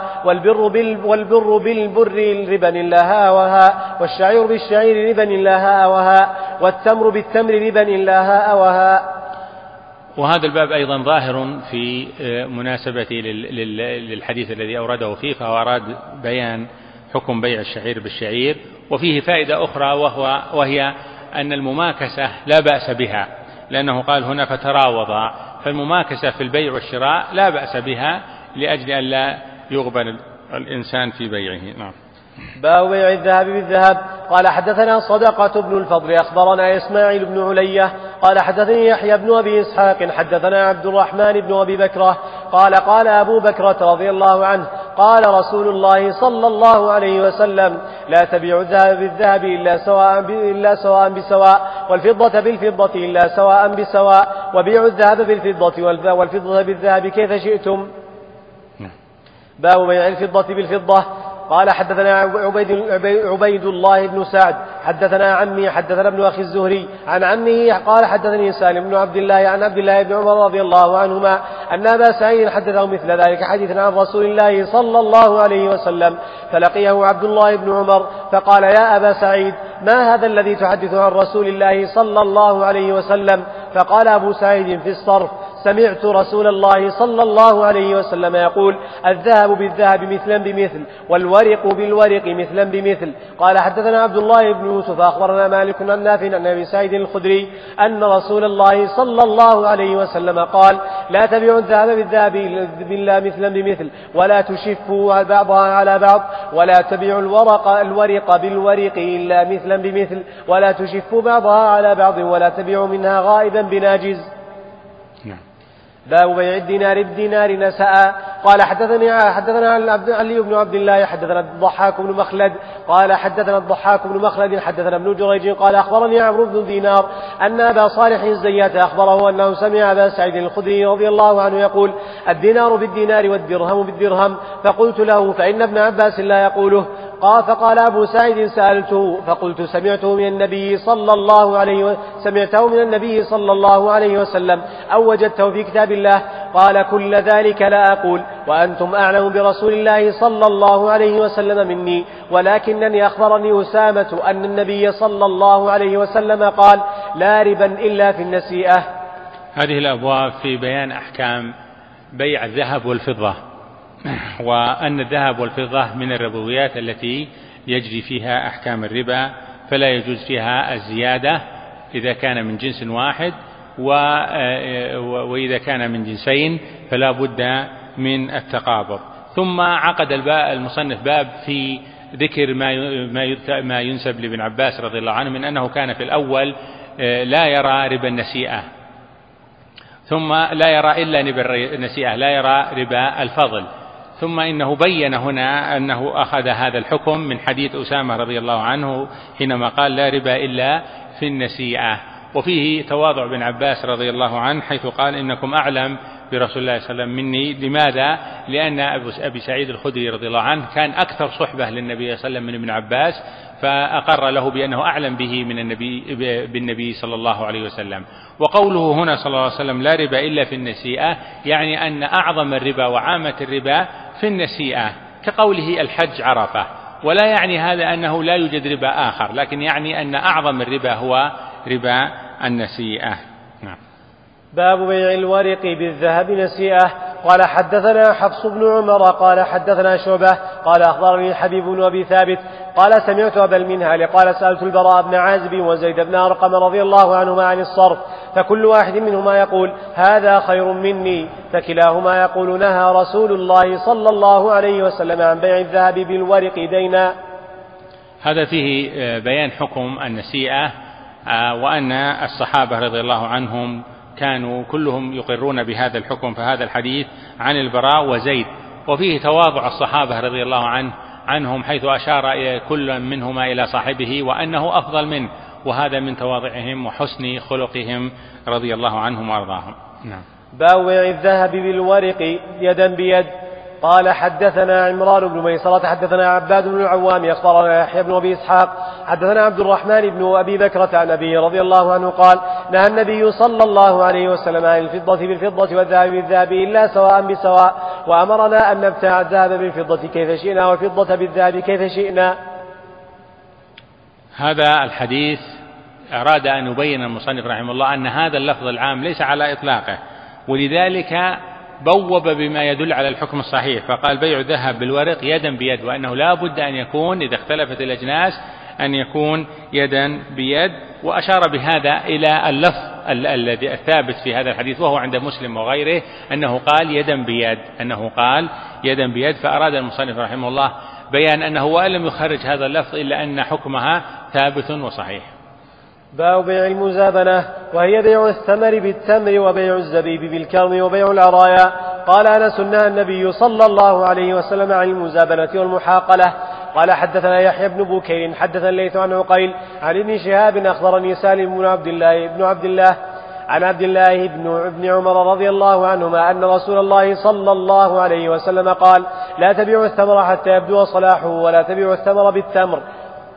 والبر بالبر ربا إلا هاء وهاء والشعير بالشعير ربا إلا هاء وهاء والتمر بالتمر ربا إلا هاء وهاء. وهذا الباب أيضا ظاهر في مناسبة للحديث الذي أورده فيه فهو أراد بيان حكم بيع الشعير بالشعير وفيه فائدة أخرى وهي أن المماكسة لا بأس بها لأنه قال هنا فتراوضا فالمماكسة في البيع والشراء لا بأس بها لأجل أن لا يغبن الإنسان في بيعه. نعم. باب بيع الذهب بالذهب. قال حدثنا صدقة بن الفضل أخبرنا إسماعيل بن علية قال حدثني يحيى بن أبي إسحاق حدثنا عبد الرحمن بن أبي بكرة قال أبو بكرة رضي الله عنه قال رسول الله صلى الله عليه وسلم لا تبيع الذهب بالذهب إلا سواء بسواء والفضة بالفضة إلا سواء بسواء وبيعوا الذهب بالفضة والفضة بالذهب كيف شئتم. باب بيع الفضة بالفضة. قال حدثنا عبيد الله بن سعد حدثنا عمي حدثنا ابن أخي الزهري عن عمه قال حدثني سالم بن عبد الله عن عبد الله بن عمر رضي الله عنهما أن أبا سعيد حدثه مثل ذلك حديثا عن رسول الله صلى الله عليه وسلم فلقيه عبد الله بن عمر فقال يا أبا سعيد ما هذا الذي تحدث عن رسول الله صلى الله عليه وسلم؟ فقال أبو سعيد في الصرف سمعت رسول الله صلى الله عليه وسلم يقول: الذهب بالذهب مثلا بمثل، والورق بالورق مثلا بمثل. قال: حدثنا عبد الله بن يوسف أخبرنا مالك عن نافع عن أبي سعيد الخدري أن رسول الله صلى الله عليه وسلم قال: لا تبيعوا الذهب بالذهب إلا مثلا بمثل، ولا تشفوا بعضها على بعض، ولا تبيعوا الورق بالورق إلا مثلا بمثل، ولا تشفوا بعضها على بعض، ولا تبيعوا منها غائبا بناجز. باب بيع الدينار بالدينار نساء. قال: حدثنا علي بن عبد الله حدثنا الضحاك بن مخلد قال: حدثنا الضحاك بن مخلد حدثنا ابن جريج قال: أخبرني عمرو بن دينار أن أبا صالح الزيات أخبره أنه سمع أبا سعيد الخدري رضي الله عنه يقول: الدينار بالدينار والدرهم بالدرهم. فقلت له: فإن ابن عباس لا يقوله. فقال أبو سعيد: سألته فقلت: سمعته من النبي صلى الله عليه وسلم أو وجدته في كتاب الله؟ قال: كل ذلك لا أقول، وأنتم أعلم برسول الله صلى الله عليه وسلم مني، ولكنني أخبرني أسامة أن النبي صلى الله عليه وسلم قال: لا ربا إلا في النسيئة. هذه الأبواب في بيان أحكام بيع الذهب والفضة، وأن الذهب والفضة من الربويات التي يجري فيها أحكام الربا، فلا يجوز فيها الزيادة إذا كان من جنس واحد، وإذا كان من جنسين فلا بد من التقابض. ثم عقد المصنف باب في ذكر ما ينسب لابن عباس رضي الله عنه من أنه كان في الأول لا يرى ربا النسيئة، ثم لا يرى إلا ربا النسيئة، لا يرى ربا الفضل، ثم إنه بين هنا أنه أخذ هذا الحكم من حديث أسامة رضي الله عنه حينما قال: لا ربا إلا في النسيئة. وفيه تواضع بن عباس رضي الله عنه حيث قال: إنكم أعلم برسول الله صلى الله عليه وسلم مني. لماذا؟ لأن أبي سعيد الخدري رضي الله عنه كان أكثر صحبة للنبي صلى الله عليه وسلم من ابن عباس، فأقر له بأنه أعلم به بالنبي صلى الله عليه وسلم. وقوله هنا صلى الله عليه وسلم: لا ربا إلا في النسيئة، يعني أن أعظم الربا وعامة الربا في النسيئة، كقوله الحج عرفة. ولا يعني هذا أنه لا يوجد ربا آخر، لكن يعني أن أعظم الربا هو ربا النسيئة. نعم. باب بيع الورق بالذهب نسيئة. قال: حدثنا حفص بن عمر قال: حدثنا شعبة قال: أخبرني حبيب بن أبي ثابت قال: سمعت أبا المنهال قال: سألت البراء بن عازب وزيد بن أرقم رضي الله عنهما عن الصرف، فكل واحد منهما يقول: هذا خير مني، فكلاهما يقول: نهى رسول الله صلى الله عليه وسلم عن بيع الذهب بالورق دينا. هذا فيه بيان حكم النسيئة، وأن الصحابة رضي الله عنهم كانوا كلهم يقرون بهذا الحكم، فهذا الحديث عن البراء وزيد. وفيه تواضع الصحابة رضي الله عنهم حيث أشار كل منهما إلى صاحبه وأنه أفضل منه، وهذا من تواضعهم وحسن خلقهم رضي الله عنهم وأرضاهم. نعم. باب بيع الذهب بالورق يدا بيد. قال: حدثنا عمران بن ميسرة حدثنا عباد بن العوام أخبرنا يحيى بن أبي إسحاق حدثنا عبد الرحمن بن أبي بكرة عن أبيه رضي الله عنه قال: نهى النبي صلى الله عليه وسلم عن الفضة بالفضة والذهب بالذهب إلا سواء بسواء، وأمرنا أن نبتاع الذهب بالفضة كيف شئنا والفضة بالذهب كيف شئنا. هذا الحديث أراد أن يبين المصنف رحمه الله أن هذا اللفظ العام ليس على إطلاقه، ولذلك بوب بما يدل على الحكم الصحيح، فقال: بيع الذهب بالورق يدا بيد، وأنه لا بد أن يكون إذا اختلفت الأجناس أن يكون يدا بيد. وأشار بهذا إلى اللفظ الذي الثابت في هذا الحديث وهو عند مسلم وغيره أنه قال يدا بيد، فأراد المصنف رحمه الله بيان أنه وإن لم يخرج هذا اللفظ إلا أن حكمها ثابت وصحيح. باب بيع المزابنة، وهي بيع الثمر بالتمر وبيع الزبيب بالكرم وبيع العرايا. قال: أنس: نهى النبي صلى الله عليه وسلم عن المزابنة والمحاقلة. قال: حدثنا يحيى بن بكير حدثنا الليث عن عقيل عن ابن شهاب أخبرني سالم بن عبد الله عن عبد الله بن عمر رضي الله عنهما أن رسول الله صلى الله عليه وسلم قال: لا تبيعوا الثمر حتى يبدو صلاحه، ولا تبيعوا الثمر بالتمر.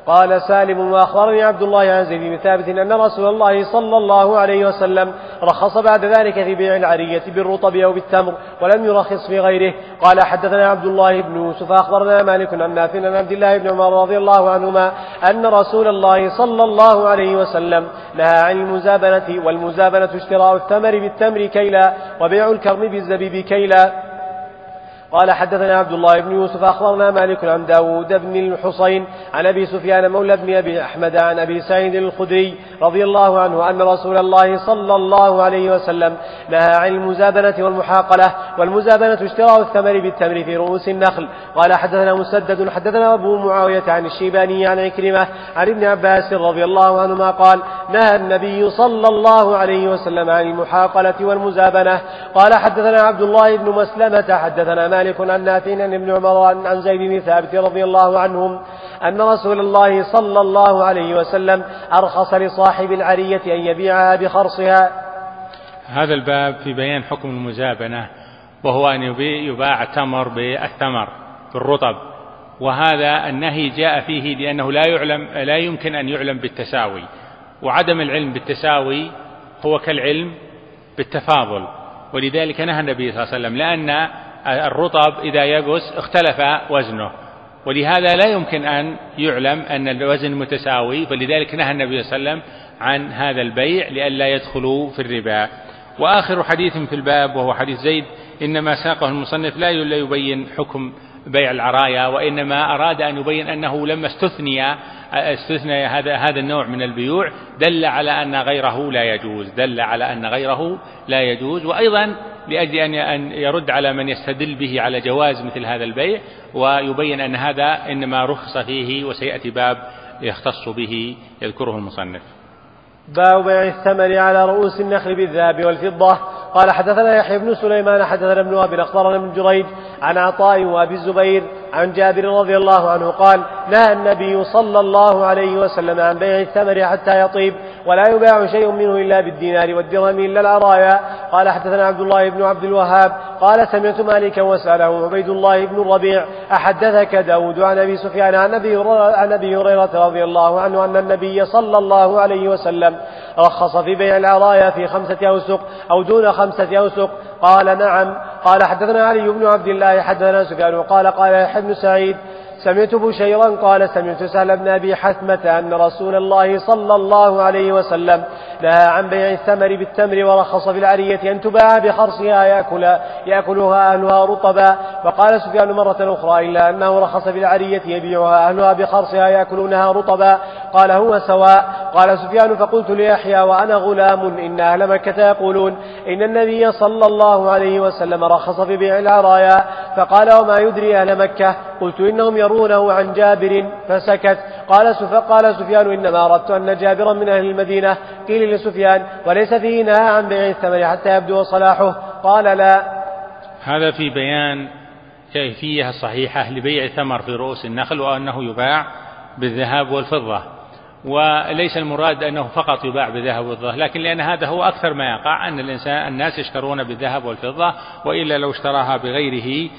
قال سالم وأخبرني عبد الله عن زيد بن ثابت أن رسول الله صلى الله عليه وسلم رخص بعد ذلك في بيع العرية بالرطب أو بالتمر ولم يرخص في غيره. قال حدثنا عبد الله بن يوسف أخبرنا مالك عن نافع عن عبد الله بن عمر رضي الله عنهما أن رسول الله صلى الله عليه وسلم نهى عن المزابنة، والمزابنة اشتراء الثمر بالتمر كيلا وبيع الكرم بالزبيب كيلا. قال حدثنا عبد الله بن يوسف أخبرنا مالك عن داود بن الحصين عن أبي سفيان مولى بن أبي أحمد عن أبي سعيد الخدري رضي الله عنه أن رسول الله صلى الله عليه وسلم نهى عن المزابنة والمحاقلة، والمزابنة اشتراء الثمر بالتمر في رؤوس النخل. قال حدثنا مسدد حدثنا أبو معاوية عن الشيباني عن عكرمة عن ابن عباس رضي الله عنهما قال نهى النبي صلى الله عليه وسلم عن المحاقلة والمزابنة. قال حدثنا عبد الله بن مسلمة حدثنا مالك عن نافع عن ابن عمر عن زيد بن ثابت رضي الله عنهم أن رسول الله صلى الله عليه وسلم أرخص لصاحب العرية أن يبيعها بخرصها. هذا الباب في بيان حكم المزابنة، وهو أن يباع التمر بالثمر بالرطب، وهذا النهي جاء فيه لأنه لا يمكن أن يعلم بالتساوي، وعدم العلم بالتساوي هو كالعلم بالتفاضل، ولذلك نهى النبي صلى الله عليه وسلم، لأن الرطب إذا يبس اختلف وزنه، ولهذا لا يمكن أن يعلم أن الوزن متساوي، فلذلك نهى النبي صلى الله عليه وسلم عن هذا البيع لئلا يدخلوا في الربا. وآخر حديث في الباب وهو حديث زيد إنما ساقه المصنف لا يبين حكم بيع العرايا، وإنما أراد أن يبين أنه لما استثنى هذا النوع من البيوع دل على أن غيره لا يجوز، وأيضا لأجل أن يرد على من يستدل به على جواز مثل هذا البيع، ويبين أن هذا إنما رخص فيه، وسيأتي باب يختص به يذكره المصنف. باب بيع الثمر على رؤوس النخل بالذهب والفضة. قال حدثنا يحيى بن سليمان حدثنا ابن وهب أخبرنا ابن جريج عن عطاء وابي الزبير عن جابر رضي الله عنه قال نهى النبي صلى الله عليه وسلم عن بيع الثمر حتى يطيب، ولا يباع شيء منه إلا بالدينار والدرهم إلا العرايا. قال حدثنا عبد الله بن عبد الوهاب قال سمعت مالكا وسأله عبيد الله بن الربيع أحدثك داود عن أبي سفيان عن أبي هريرة رضي الله عنه أن النبي صلى الله عليه وسلم رخص في بيع العرايا في 5 أوسق أو دون 5 أوسق. قال نعم. قال حدثنا علي بن عبد الله حدثنا سفيان قال يحيى بن سعيد سمعت بشيرا قال سمعت سهل بن أبي حثمة أن رسول الله صلى الله عليه وسلم نهى عن بيع الثمر بالتمر ورخص في العرية أن تباع بخرصها يأكلها أهلها رطبا. فقال سفيان مرة أخرى إلا أنه رخص في العرية يبيعها أهلها بخرصها يأكلونها رطبا. قال هو سواء. قال سفيان فقلت ليحيى وأنا غلام إن أهل مكة يقولون إن النبي صلى الله عليه وسلم رخص في بيع العرايا. فقال وما يدري أهل مكة؟ قلت إنهم يرونه عن جابر فسكت. قال سفيان إنما أردت أن جابرا من أهل المدينة. قيل لسفيان وليس فيه نهى عن بيع الثمر حتى يبدو صلاحه؟ قال لا. هذا في بيان كيفية صحيحة لبيع الثمر في رؤوس النخل، وأنه يباع بالذهب والفضة، وليس المراد أنه فقط يباع بالذهب والفضة، لكن لأن هذا هو أكثر ما يقع أن الناس يشترون بالذهب والفضة، وإلا لو اشتراها بغيره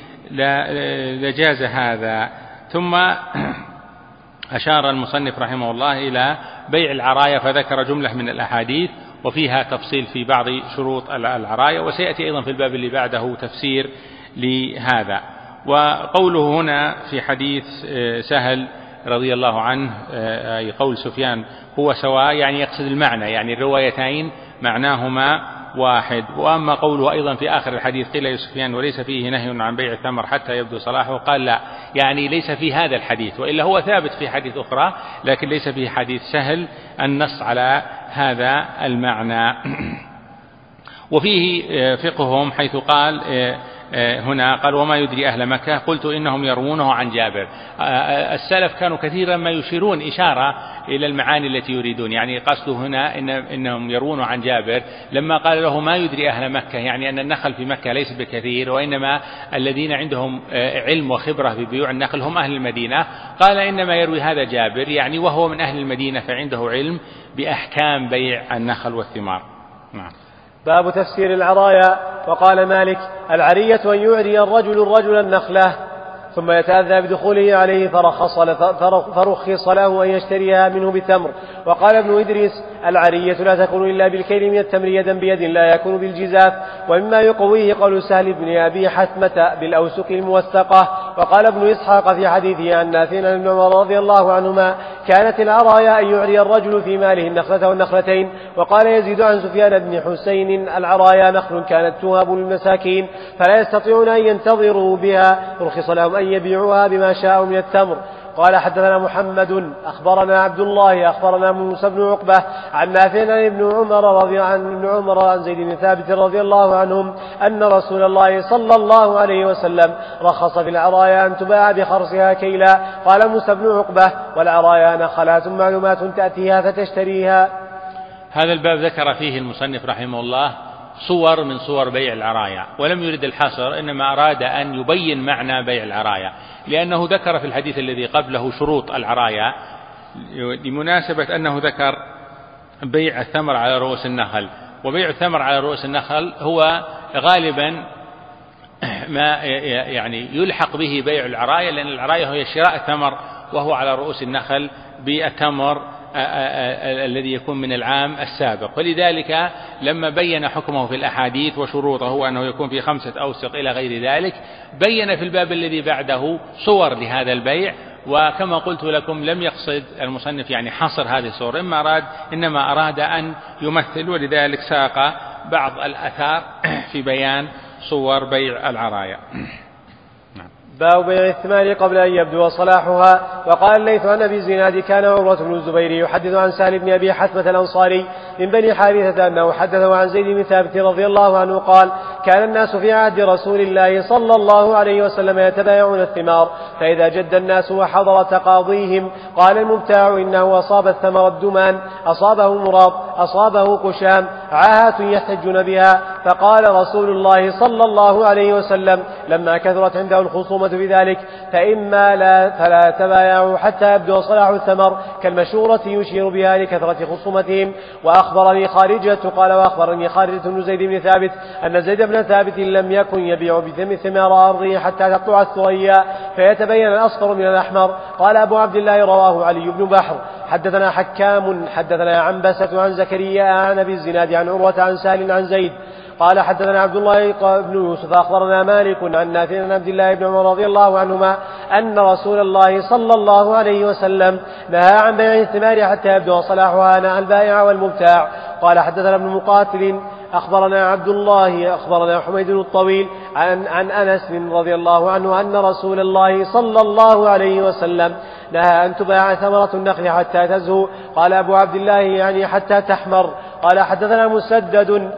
لجاز هذا. ثم أشار المصنف رحمه الله إلى بيع العرايا فذكر جملة من الأحاديث وفيها تفصيل في بعض شروط العرايا، وسيأتي أيضا في الباب اللي بعده تفسير لهذا. وقوله هنا في حديث سهل رضي الله عنه أي قول سفيان هو سواء، يعني يقصد المعنى، يعني الروايتين معناهما واحد. وأما قوله أيضا في آخر الحديث قيل لسفيان وليس فيه نهي عن بيع الثمر حتى يبدو صلاحه، قال لا، يعني ليس في هذا الحديث، وإلا هو ثابت في حديث أخرى، لكن ليس في حديث سهل النص على هذا المعنى. وفيه فقههم حيث قال هنا قال وما يدري أهل مكة؟ قلت إنهم يروونه عن جابر. السلف كانوا كثيرا ما يشيرون إشارة إلى المعاني التي يريدون، يعني قصده هنا إنهم يروونه عن جابر لما قال له ما يدري أهل مكة، يعني أن النخل في مكة ليس بكثير، وإنما الذين عندهم علم وخبرة في بيوع النخل هم أهل المدينة. قال إنما يروي هذا جابر، يعني وهو من أهل المدينة فعنده علم بأحكام بيع النخل والثمار. نعم. باب تفسير العرايا. وقال مالك العرية أن يعري الرجل النخلة. ثم يتأذى بدخوله عليه فرخص له أن يشتريها منه بتمر. وقال ابن إدريس: العرية لا تكون إلا بالكيل من التمر يدا بيد لا يكون بالجزاف. ومما يقويه قول سهل بن أبي حثمة بالأوسق الموثقة. وقال ابن إسحاق في حديثه عن نافع عن ابن عمر رضي الله عنهما: كانت العرايا أن يعري الرجل في ماله النخلة والنخلتين. وقال يزيد عن سفيان بن حسين: العرايا نخل كانت توهب للمساكين فلا يستطيعون أن ينتظروا بها، رخص لهم أن يبيعوها بما شاءوا من التمر. قال حدثنا محمد أخبرنا عبد الله أخبرنا موسى بن عقبة عن نافع عن ابن عمر عن زيد بن ثابت رضي الله عنهم أن رسول الله صلى الله عليه وسلم رخص في العرايا أن تباع بخرصها كيلا. قال موسى بن عقبة: والعرايا نخلات معلومات تأتيها فتشتريها. هذا الباب ذكر فيه المصنف رحمه الله صور من صور بيع العرايا، ولم يرد الحصر، إنما أراد أن يبين معنى بيع العرايا، لأنه ذكر في الحديث الذي قبله شروط العرايا لمناسبة أنه ذكر بيع الثمر على رؤوس النخل. وبيع الثمر على رؤوس النخل هو غالبا ما يعني يلحق به بيع العرايا، لأن العرايا هي شراء الثمر وهو على رؤوس النخل بالتمر الذي يكون من العام السابق. ولذلك لما بين حكمه في الأحاديث وشروطه أنه يكون في 5 أوسق إلى غير ذلك، بين في الباب الذي بعده صور لهذا البيع. وكما قلت لكم لم يقصد المصنف يعني حصر هذه الصور، إنما أراد أن يمثل، ولذلك ساق بعض الآثار في بيان صور بيع العرايا. باب بيع الثمار قبل أن يبدو صلاحها. وقال الليث عن أبي الزناد: كان عروة بن الزبير يحدث عن سهل بن أبي حثمة الأنصاري من بني حارثة أنه حدثه عن زيد بن ثابت رضي الله عنه قال: كان الناس في عهد رسول الله صلى الله عليه وسلم يتبايعون الثمار، فإذا جد الناس وحضر تقاضيهم قال المبتاع: إنه أصاب الثمر الدمان، أصابه مراب، أصابه قشام، عاهات يحتجون بها. فقال رسول الله صلى الله عليه وسلم لما كثرت عنده الخصومة بذلك: فإما فلا تبايعوا حتى يبدو صلاح الثمر، كالمشورة يشير بها لكثرة خصومتهم. وأخبرني خارجة بن زيد بن ثابت أن زيد بن ثابت لم يكن يبيع بثمار أرضه حتى تقطع الثريا فيتبين الأصفر من الأحمر. قال أبو عبد الله: رواه علي بن بحر. حدثنا حكام حدثنا عنبسة عن زكريا عن أبي الزناد عن عروة عن سهل عن زيد قال: حدثنا عبد الله بن يوسف أخبرنا مالك عن نافع عن عبد الله بن عمر رضي الله عنهما أن رسول الله صلى الله عليه وسلم نهى عن بيع الثمار حتى يبدو صلاحها، نهى البائع والمبتاع. قال: حدثنا ابن مقاتل أخبرنا عبد الله أخبرنا حميد الطويل عن أنس رضي الله عنه أن رسول الله صلى الله عليه وسلم نهى أن تباع ثمرة النخل حتى تزهو. قال أبو عبد الله: يعني حتى تحمر. قال: حدثنا مسدد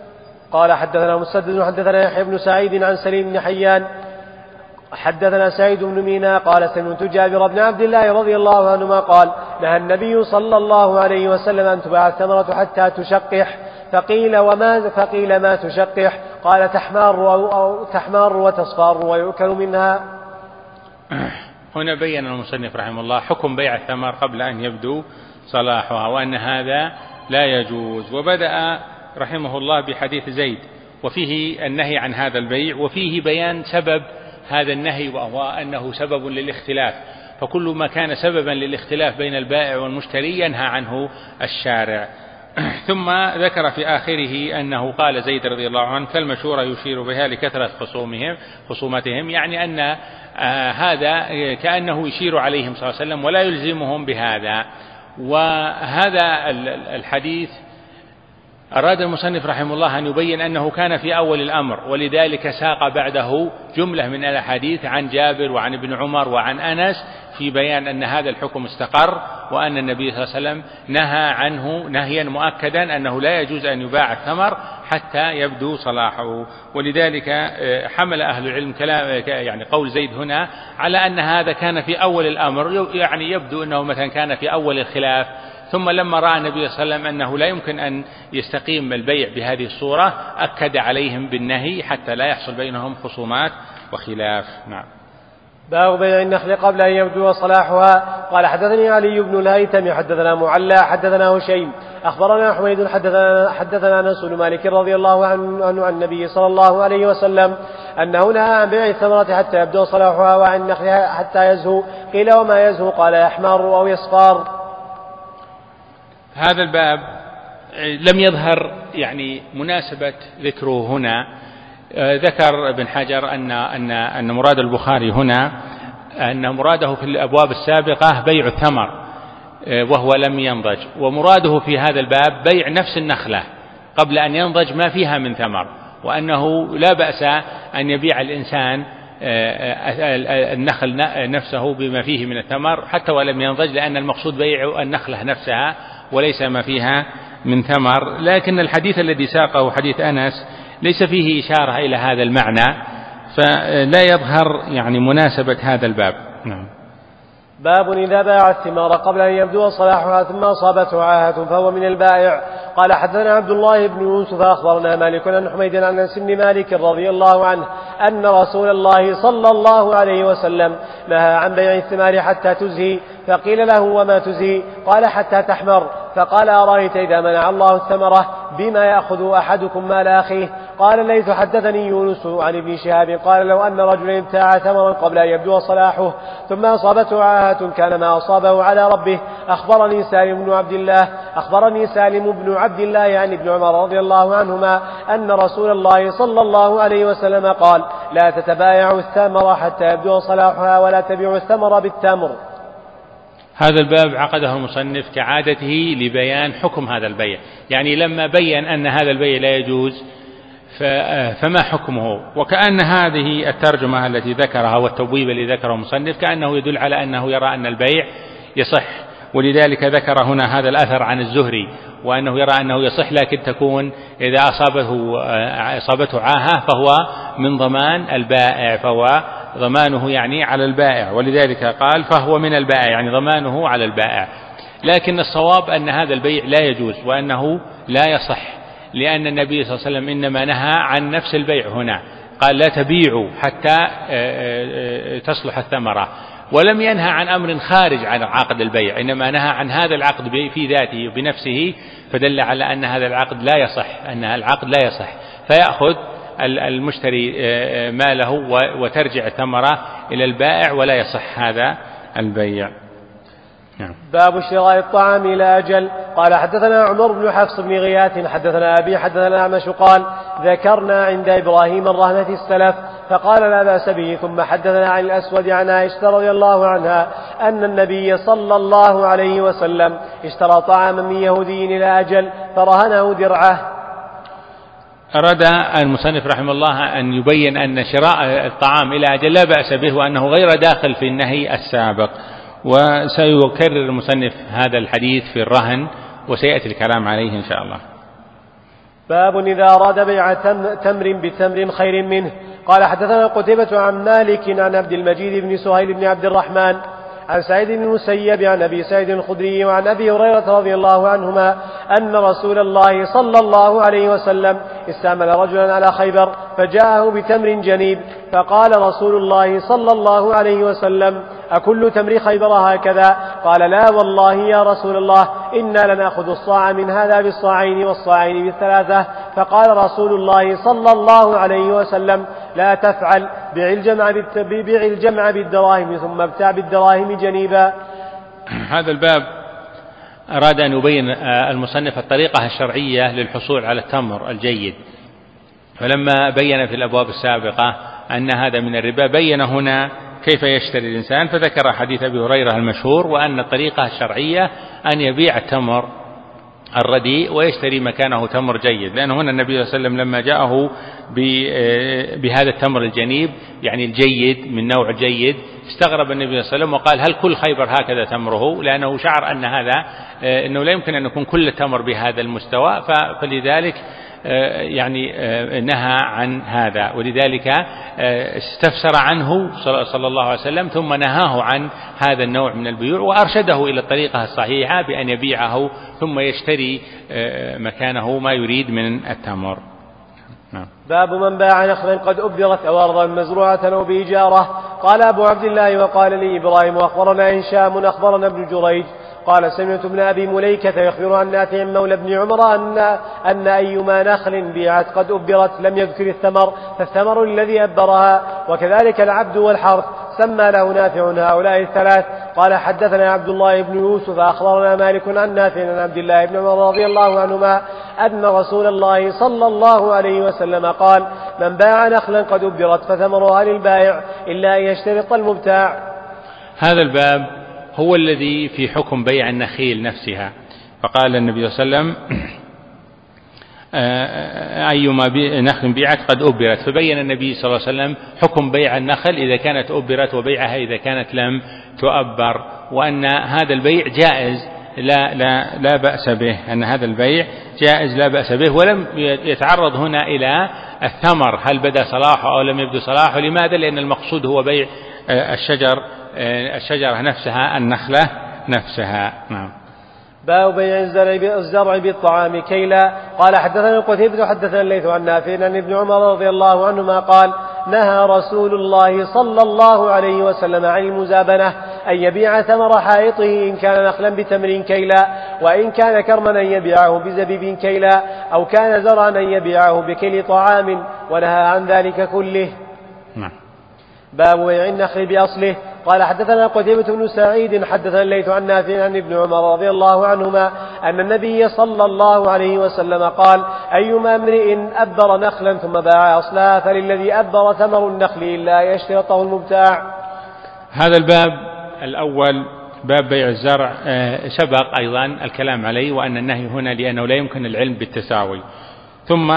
حدثنا يحيى بن سعيد عن سليم بن حيان حدثنا سعيد بن مينا قال: سمعت جابر بن عبد الله رضي الله عنهما قال: نهى النبي صلى الله عليه وسلم أن تباع الثمرة حتى تشقح. فقيل ما تشقح؟ قال: تحمار وتصفار ويؤكل منها. هنا بين المصنف رحمه الله حكم بيع الثمر قبل أن يبدو صلاحها، وأن هذا لا يجوز. وبدأ رحمه الله بحديث زيد وفيه النهي عن هذا البيع، وفيه بيان سبب هذا النهي، وهو أنه سبب للاختلاف، فكل ما كان سببا للاختلاف بين البائع والمشتري ينهى عنه الشارع. ثم ذكر في آخره أنه قال زيد رضي الله عنه: كالمشورة يشير بها لكثرة خصومتهم، يعني أن هذا كأنه يشير عليهم صلى الله عليه وسلم ولا يلزمهم بهذا. وهذا الحديث أراد المصنف رحمه الله أن يبين أنه كان في أول الأمر، ولذلك ساق بعده جملة من الأحاديث عن جابر وعن ابن عمر وعن أنس في بيان أن هذا الحكم استقر، وأن النبي صلى الله عليه وسلم نهى عنه نهيا مؤكدا أنه لا يجوز أن يباع الثمر حتى يبدو صلاحه. ولذلك حمل أهل العلم كلام يعني قول زيد هنا على أن هذا كان في أول الأمر، يعني يبدو أنه مثلا كان في أول الخلاف، ثم لما رأى النبي صلى الله عليه وسلم أنه لا يمكن أن يستقيم البيع بهذه الصورة أكد عليهم بالنهي حتى لا يحصل بينهم خصومات وخلاف. نعم. باب بيع النخل قبل أن يبدو صلاحها. قال حدثني علي بن الهيثم حدثنا معلى حدثنا هشيم أخبرنا حميد حدثنا أنس بن مالك رضي الله عنه عن النبي صلى الله عليه وسلم أنه نهى عن بيع الثمرة حتى يبدو صلاحها وعن النخل حتى يزهو. قيل وما يزهو؟ قال يحمر أو يصفر. هذا الباب لم يظهر يعني مناسبة ذكره هنا. ذكر ابن حجر أن مراد البخاري هنا أن مراده في الأبواب السابقة بيع الثمر وهو لم ينضج، ومراده في هذا الباب بيع نفس النخلة قبل أن ينضج ما فيها من ثمر، وأنه لا بأس أن يبيع الإنسان النخل نفسه بما فيه من الثمر حتى ولم ينضج، لأن المقصود بيع النخلة نفسها وليس ما فيها من ثمر. لكن الحديث الذي ساقه حديث أنس ليس فيه إشارة إلى هذا المعنى، فلا يظهر يعني مناسبة هذا الباب. نعم. باب إذا باع الثمار قبل أن يبدو صلاحها ثم أصابته عاهة فهو من البائع. قال حدثنا عبد الله بن يوسف أخبرنا مالك عن حميد عن أنس بن مالك رضي الله عنه أن رسول الله صلى الله عليه وسلم نهى عن بيع الثمار حتى تزهي. فقيل له وما تزهي؟ قال حتى تحمر. فقال أرأيت إذا منع الله الثمرة بما يأخذ أحدكم مال أخيه؟ قال ليث حدثني يونس عن ابن شهاب قال لو أن رجلا ابتاع ثمرا قبل أن يبدو صلاحه ثم أصابته عاهة كان ما أصابه على ربه. أخبرني سالم بن عبد الله يعني ابن عمر رضي الله عنهما أن رسول الله صلى الله عليه وسلم قال لا تتبايعوا الثمر حتى يبدو صلاحها ولا تبيعوا الثمر بالتمر. هذا الباب عقده المصنف كعادته لبيان حكم هذا البيع، يعني لما بين أن هذا البيع لا يجوز فما حكمه، وكأن هذه الترجمة التي ذكرها والتبويب الذي ذكره المصنف كأنه يدل على أنه يرى أن البيع يصح، ولذلك ذكر هنا هذا الأثر عن الزهري وأنه يرى أنه يصح، لكن تكون إذا أصابته عاهة فهو من ضمان البائع، فهو ضمانه يعني على البائع، ولذلك قال فهو من البائع يعني ضمانه على البائع. لكن الصواب أن هذا البيع لا يجوز وأنه لا يصح، لأن النبي صلى الله عليه وسلم إنما نهى عن نفس البيع هنا، قال لا تبيعوا حتى تصلح الثمرة، ولم ينهى عن أمر خارج عن عقد البيع، إنما نهى عن هذا العقد في ذاته وبنفسه، فدل على أن هذا العقد لا يصح، أن العقد لا يصح، فيأخذ المشتري ماله وترجع الثمرة إلى البائع ولا يصح هذا البيع. باب شراء الطعام إلى أجل. قال حدثنا عمر بن حفص بن غياث حدثنا أبي حدثنا الأعمش قال ذكرنا عند إبراهيم الرهنة السلف فقال لا بأس به، ثم حدثنا عن الأسود عن عائشة رضي الله عنها أن النبي صلى الله عليه وسلم اشترى طعاما من يهودي إلى أجل فرهنه درعه. أراد المصنف رحمه الله أن يبين أن شراء الطعام إلى أجل لا بأس به، وأنه غير داخل في النهي السابق، وسيكرر المصنف هذا الحديث في الرهن وسيأتي الكلام عليه إن شاء الله. باب إذا أراد بيع تمر بتمر خير منه. قال حدثنا قتيبة عن مالك عن عبد المجيد بن سهيل بن عبد الرحمن عن سعيد بن المسيب عن أبي سعيد الخدري وعن أبي هريرة رضي الله عنهما أن رسول الله صلى الله عليه وسلم استعمل رجلا على خيبر فجاءه بتمر جنيب، فقال رسول الله صلى الله عليه وسلم أكل تمر خيبر هكذا؟ قال لا والله يا رسول الله إنا لنأخذ الصاع من هذا بالصاعين والصاعين بالثلاثة. فقال رسول الله صلى الله عليه وسلم لا تفعل، بيع الجمع بالدراهم ثم ابتاع بالدراهم جنيبا. هذا الباب أراد أن يبين المصنف الطريقة الشرعية للحصول على التمر الجيد، فلما بين في الأبواب السابقة أن هذا من الربا بين هنا كيف يشتري الإنسان، فذكر حديث أبي هريرة المشهور، وأن الطريقة الشرعية أن يبيع التمر الرديء ويشتري مكانه تمر جيد، لأن هنا النبي صلى الله عليه وسلم لما جاءه بهذا التمر الجنيب يعني الجيد من نوع جيد استغرب النبي صلى الله عليه وسلم وقال هل كل خيبر هكذا تمره؟ لأنه شعر أن هذا أنه لا يمكن أن يكون كل التمر بهذا المستوى، فلذلك يعني نهى عن هذا، ولذلك استفسر عنه صلى الله عليه وسلم ثم نهاه عن هذا النوع من البيوع، وأرشده إلى الطريقة الصحيحة بأن يبيعه ثم يشتري مكانه ما يريد من التمر. نعم. باب من باع نخلا قد أبدرت أو أرضا مزروعة أو بإجارة. قال أبو عبد الله وقال لي إبراهيم وأخبرنا هشام أخبرنا ابن جريج قال سمعت ابن أبي مليكة يخبر عن نافع مولى ابن عمر أن أيما نخل بيعت قد أبدرت لم يذكر الثمر فالثمر الذي أبرها، وكذلك العبد والحرث سمى له نافع هؤلاء الثلاث. قال حدثنا عبد الله بن يوسف أخبرنا مالك عن نافع عن عبد الله بن عمر رضي الله عنهما أن رسول الله صلى الله عليه وسلم قال من باع نخلا قد أبدرت فثمرها للبائع إلا أن يشترط المبتاع. هذا الباب هو الذي في حكم بيع النخيل نفسها. فقال النبي صلى الله عليه وسلم أيما نخل بيعت قد أبرت، فبين النبي صلى الله عليه وسلم حكم بيع النخل إذا كانت أبرت وبيعها إذا كانت لم تؤبر، وأن هذا البيع جائز لا بأس به، أن هذا البيع جائز لا بأس به، ولم يتعرض هنا إلى الثمر هل بدا صلاحه أو لم يبدو صلاحه. لماذا؟ لأن المقصود هو بيع الشجرة نفسها، النخلة نفسها. نعم. باب بيع الزرع بالطعام كيلا. قال حدثنا قتيبة حدثنا الليث عن نافع عن ابن عمر رضي الله عنهما قال نهى رسول الله صلى الله عليه وسلم عن المزابنة أن يبيع ثمر حائطه إن كان نخلا بتمر كيلا، وإن كان كرما أن يبيعه بزبيب كيلا، أو كان زرعا أن يبيعه بكيل طعام، ونهى عن ذلك كله. باب بيع النخل بأصله. قال حدثنا قتيبة بن سعيد حدثنا الليث عن نافع عن ابن عمر رضي الله عنهما أن النبي صلى الله عليه وسلم قال أيما امرئ أبر نخلا ثم باع أصلها فللذي أبر ثمر النخل إلا يشترطه المبتاع. هذا الباب الأول باب بيع الزرع سبق أيضا الكلام عليه، وأن النهي هنا لأنه لا يمكن العلم بالتساوي. ثم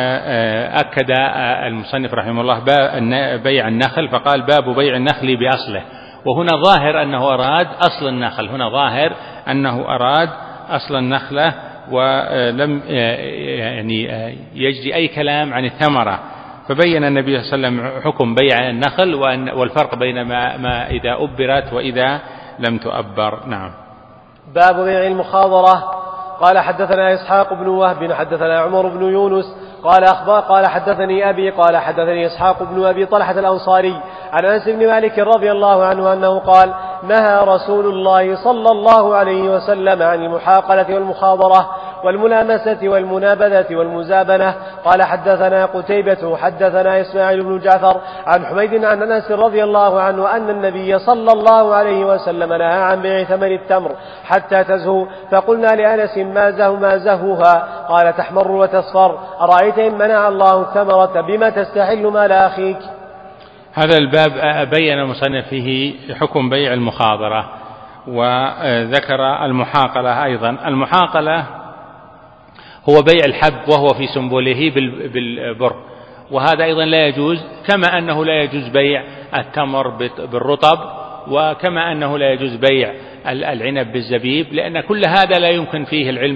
أكد المصنف رحمه الله بيع النخل فقال باب بيع النخل بأصله، وهنا ظاهر أنه أراد أصل النخل، هنا ظاهر أنه أراد أصل النخلة، ولم يعني يجري أي كلام عن الثمرة. فبين النبي صلى الله عليه وسلم حكم بيع النخل والفرق بين ما إذا أبرت وإذا لم تؤبر. نعم. باب بيع المخاضرة. قال حدثنا إسحاق بن وهب حدثنا عمر بن يونس قال حدثني أبي قال حدثني إسحاق بن أبي طلحة الأنصاري عن أنس بن مالك رضي الله عنه أنه قال نهى رسول الله صلى الله عليه وسلم عن المحاقلة والمخاضرة والملامسة والمنابذة والمزابنة. قال حدثنا قتيبة حدثنا إسماعيل بن جعفر عن حميد عن أنس رضي الله عنه أن النبي صلى الله عليه وسلم نهى عن بيع ثمن التمر حتى تزهو، فقلنا لأنس ما زهوها؟ قال تحمر وتصفر، أرأيت إن منع الله الثمرة بما تستحل مال أخيك. هذا الباب بين المصنف فيه حكم بيع المخاضرة، وذكر المحاقلة أيضا. المحاقلة هو بيع الحب وهو في سنبله بالبر، وهذا أيضا لا يجوز، كما أنه لا يجوز بيع التمر بالرطب، وكما أنه لا يجوز بيع العنب بالزبيب، لأن كل هذا لا يمكن فيه العلم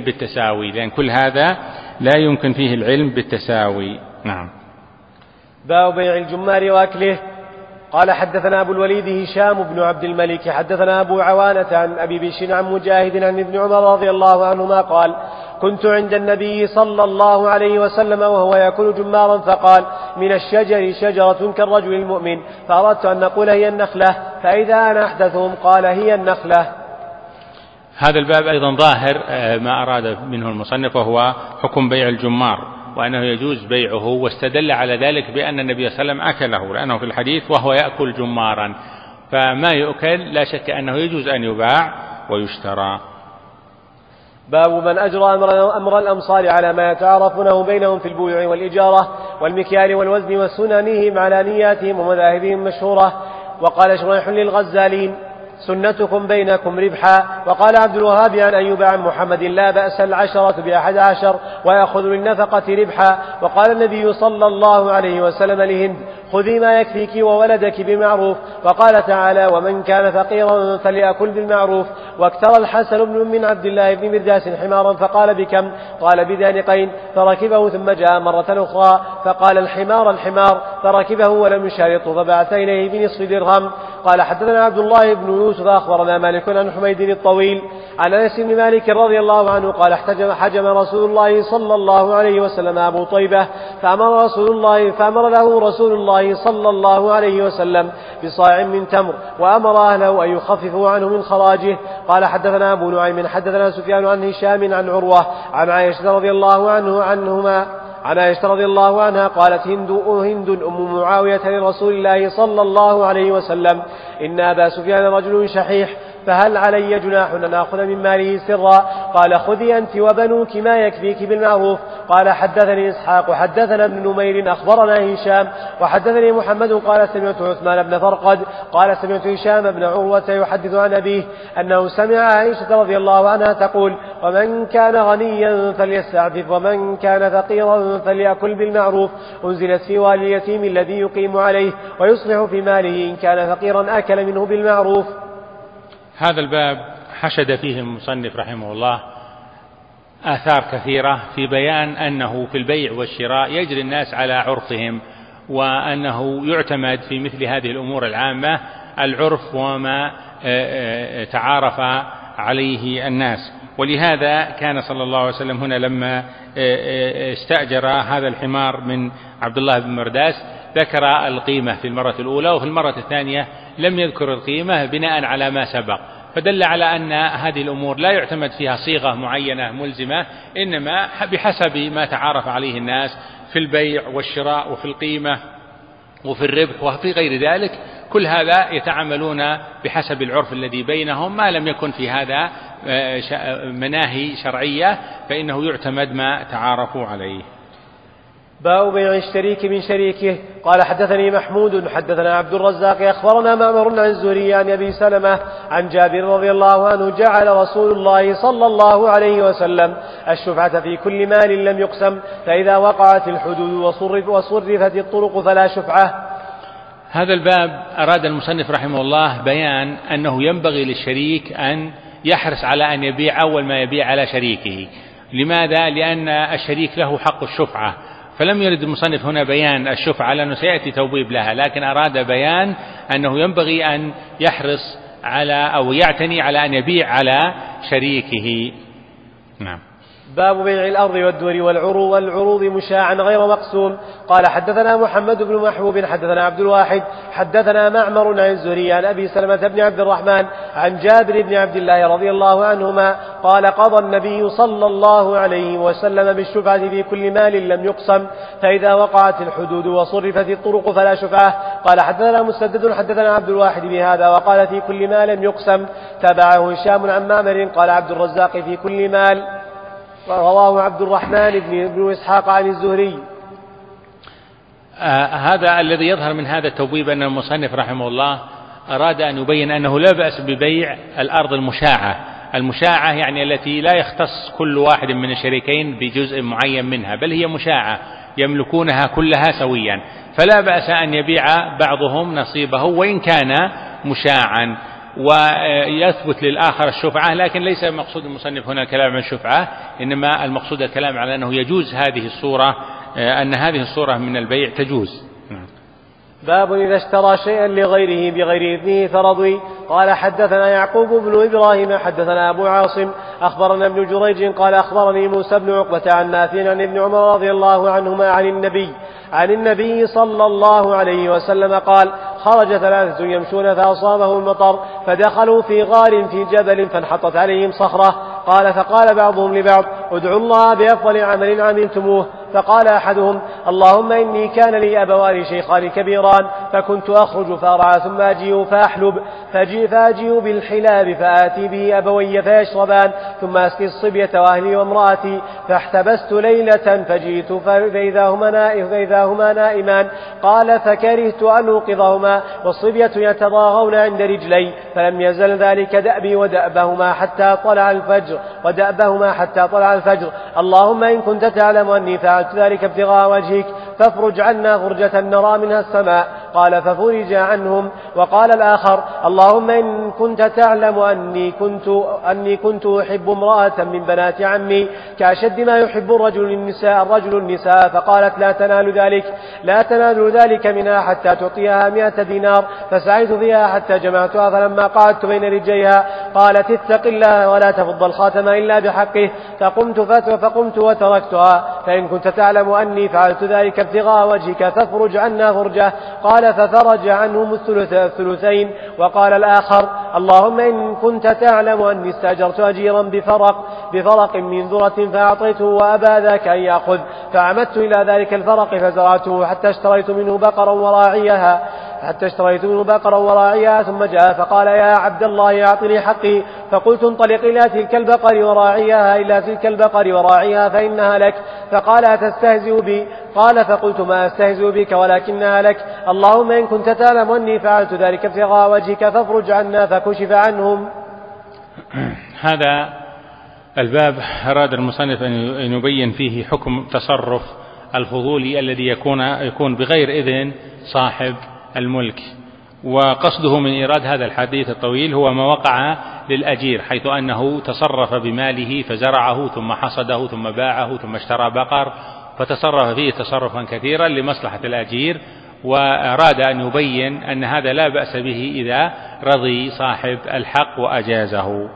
بالتساوي. نعم. باب بيع الجمار وأكله. قال حدثنا أبو الوليد هشام بن عبد الملك حدثنا أبو عوانة عن أبي بشر عن مجاهد عن ابن عمر رضي الله عنهما قال كنت عند النبي صلى الله عليه وسلم وهو يأكل جمارا فقال من الشجر شجرة كالرجل المؤمن، فأردت أن نقول هي النخلة، فإذا أنا أحدثهم قال هي النخلة. هذا الباب أيضا ظاهر ما أراد منه المصنف، وهو حكم بيع الجمار، وأنه يجوز بيعه، واستدل على ذلك بأن النبي صلى الله عليه وسلم أكله، لأنه في الحديث وهو يأكل جمارا، فما يؤكل لا شك أنه يجوز أن يباع ويشترى. باب من أجرى أمر الأمصار على ما يتعارفونه بينهم في البيوع والإجارة والمكيال والوزن وسننهم على نياتهم ومذاهبهم مشهورة. وقال شريح للغزالين سنتكم بينكم ربحا. وقال عبد الوهاب عن أيوب عن محمد لا بأس 10 ب11 ويأخذ للنفقة ربحا. وقال النبي صلى الله عليه وسلم لهند خذي ما يكفيك وولدك بالمعروف. وقال تعالى ومن كان فقيرا فليأكل بالمعروف. واكترى الحسن من عبد الله بن مرداس حمارا فقال بكم؟ قال بدانقين، فركبه ثم جاء مرة أخرى فقال الحمار فركبه ولم يشارطه فبعث إليه بنصف درهم. قال حدثنا عبد الله بن يوسف أخبرنا مالك عن حميد الطويل عن أنس بن مالك رضي الله عنه قال حجم رسول الله صلى الله عليه وسلم أبو طيبة فأمر له رسول الله صلى الله عليه وسلم بصاع من تمر وأمر أهله أن يخففوا عنه من خراجه. قال حدثنا أبو نعيم حدثنا سفيان عن هشام عن عروة عن عائشة رضي الله عنها قالت هند أم معاوية لرسول الله صلى الله عليه وسلم إن أبا سفيان رجل شحيح فهل علي جناح أن آخذ من ماله سرا؟ قال خذي أنت وبنوك ما يكفيك بالمعروف. قال حدثني إسحاق حدثنا ابن نمير أخبرنا هشام وحدثني محمد قال سمعت عثمان بن فرقد قال سمعت هشام بن عروة يحدث عن أبيه أنه سمع عائشة رضي الله عنها تقول ومن كان غنيا فليستعفف ومن كان فقيرا فليأكل بالمعروف. أنزلت في والي اليتيم الذي يقيم عليه ويصلح في ماله إن كان فقيرا أكل منه بالمعروف. هذا الباب حشد فيه المصنف رحمه الله آثار كثيرة في بيان أنه في البيع والشراء يجري الناس على عرفهم، وأنه يعتمد في مثل هذه الأمور العامة العرف وما تعارف عليه الناس. ولهذا كان صلى الله عليه وسلم هنا لما استأجر هذا الحمار من عبد الله بن مرداس ذكر القيمة في المرة الأولى، وفي المرة الثانية لم يذكر القيمة بناء على ما سبق، فدل على أن هذه الأمور لا يعتمد فيها صيغة معينة ملزمة، إنما بحسب ما تعارف عليه الناس في البيع والشراء وفي القيمة وفي الربح وفي غير ذلك. كل هذا يتعاملون بحسب العرف الذي بينهم، ما لم يكن في هذا مناهي شرعية فإنه يعتمد ما تعارفوا عليه. باب بيع الشريك من شريكه. قال حدثني محمود حدثنا عبد الرزاق أخبرنا معمر عن الزهري عن أبي سلمة عن جابر رضي الله عنه جعل رسول الله صلى الله عليه وسلم الشفعة في كل مال لم يقسم فإذا وقعت الحدود وصرفت الطرق فلا شفعة. هذا الباب أراد المصنف رحمه الله بيان أنه ينبغي للشريك أن يحرص على أن يبيع أول ما يبيع على شريكه. لماذا؟ لأن الشريك له حق الشفعة، فلم يرد المصنف هنا بيان الشفعة لأنه سيأتي توبيب لها، لكن أراد بيان أنه ينبغي أن يحرص على أو يعتني على أن يبيع على شريكه. نعم. باب بيع الأرض والدور والعروض مشاعا غير مقسوم. قال حدثنا محمد بن محبوب حدثنا عبد الواحد حدثنا معمر عن الزهري عن أبي سلمة بن عبد الرحمن عن جابر بن عبد الله رضي الله عنهما قال قضى النبي صلى الله عليه وسلم بالشفعة في كل مال لم يقسم فإذا وقعت الحدود وصرفت الطرق فلا شفعة. قال حدثنا مسدد حدثنا عبد الواحد بهذا وقال في كل مال لم يقسم. تابعه هشام عن معمر قال عبد الرزاق في كل مال. رواه عبد الرحمن بن إسحاق عن الزهري. هذا الذي يظهر من هذا التوبيب أن المصنف رحمه الله أراد أن يبين أنه لا بأس ببيع الأرض المشاعة يعني التي لا يختص كل واحد من الشريكين بجزء معين منها، بل هي مشاعة يملكونها كلها سويا، فلا بأس أن يبيع بعضهم نصيبه وإن كان مشاعا ويثبت للآخر الشفعة. لكن ليس مقصود المصنف هنا الكلام عن الشفعة، إنما المقصود الكلام على أنه يجوز هذه الصورة، أن هذه الصورة من البيع تجوز. باب إذا اشترى شيئا لغيره بغير إذنه فرضي. قال حدثنا يعقوب بن إبراهيم حدثنا أبو عاصم أخبرنا ابن جريج قال أخبرني موسى بن عقبة عن نافع عن ابن عمر رضي الله عنهما عن النبي صلى الله عليه وسلم قال خرج 3 يمشون فأصابهم المطر فدخلوا في غار في جبل فانحطت عليهم صخرة. قال فقال بعضهم لبعض ادعوا الله بأفضل عمل عملتموه. فقال أحدهم اللهم إني كان لي أبوان شيخان كبيران فكنت أخرج فأرعى ثم أجيء فأحلب فأجيء بالحلاب فآتي به أبوي فيشربان ثم أسقي الصبية وأهلي وامرأتي فاحتبست ليلة فجئت فإذا هما نائمان. قال فكرهت أن أوقظهما والصبية يتضاغون عند رجلي فلم يزل ذلك دأبي ودأبهما حتى طلع الفجر اللهم إن كنت تعلم أني فعلت فعلت ذلك ابتغاء وجهك فافرج عنا فرجة نرى منها السماء. قال ففرج عنهم. وقال الآخر اللهم إن كنت تعلم أني كنت أحب امرأة من بنات عمي كأشد ما يحب الرجل النساء فقالت لا تنال ذلك منها حتى تعطيها 100 دينار. فسعيت فيها حتى جمعتها فلما قعدت بين رجليها قالت اتق الله ولا تفض الخاتم إلا بحقه. فقمت وتركتها. فإن كنت تعلم أني فعلت ذلك ابتغاء وجهك فافرج عنا فرجة. قال ففرج عنهم الثلثين. وقال الآخر اللهم إن كنت تعلم أني استأجرت أجيرا بفرق من ذرة فأعطيته وأبى ذاك أن يأخذ فعمدت إلى ذلك الفرق فزرعته حتى اشتريت منه بقرا وراعيها ثم جاء فقال يا عبد الله أعطني حقي. فقلت انطلق إلى تلك البقر وراعيها فإنها لك. فقال أتستهزئ بي؟ قال فقلت ما أستهزئ بك ولكنها لك. اللهم إن كنت تعلم أني فعلت ذلك ابتغاء وجهك فافرج عنا. فكشف عنهم. هذا الباب أراد المصنف أن يبين فيه حكم تصرف الفضولي الذي يكون بغير إذن صاحب الملك. وقصده من إيراد هذا الحديث الطويل هو ما وقع للأجير حيث أنه تصرف بماله فزرعه ثم حصده ثم باعه ثم اشترى بقر فتصرف فيه تصرفا كثيرا لمصلحة الأجير. وأراد أن يبين أن هذا لا بأس به إذا رضي صاحب الحق وأجازه.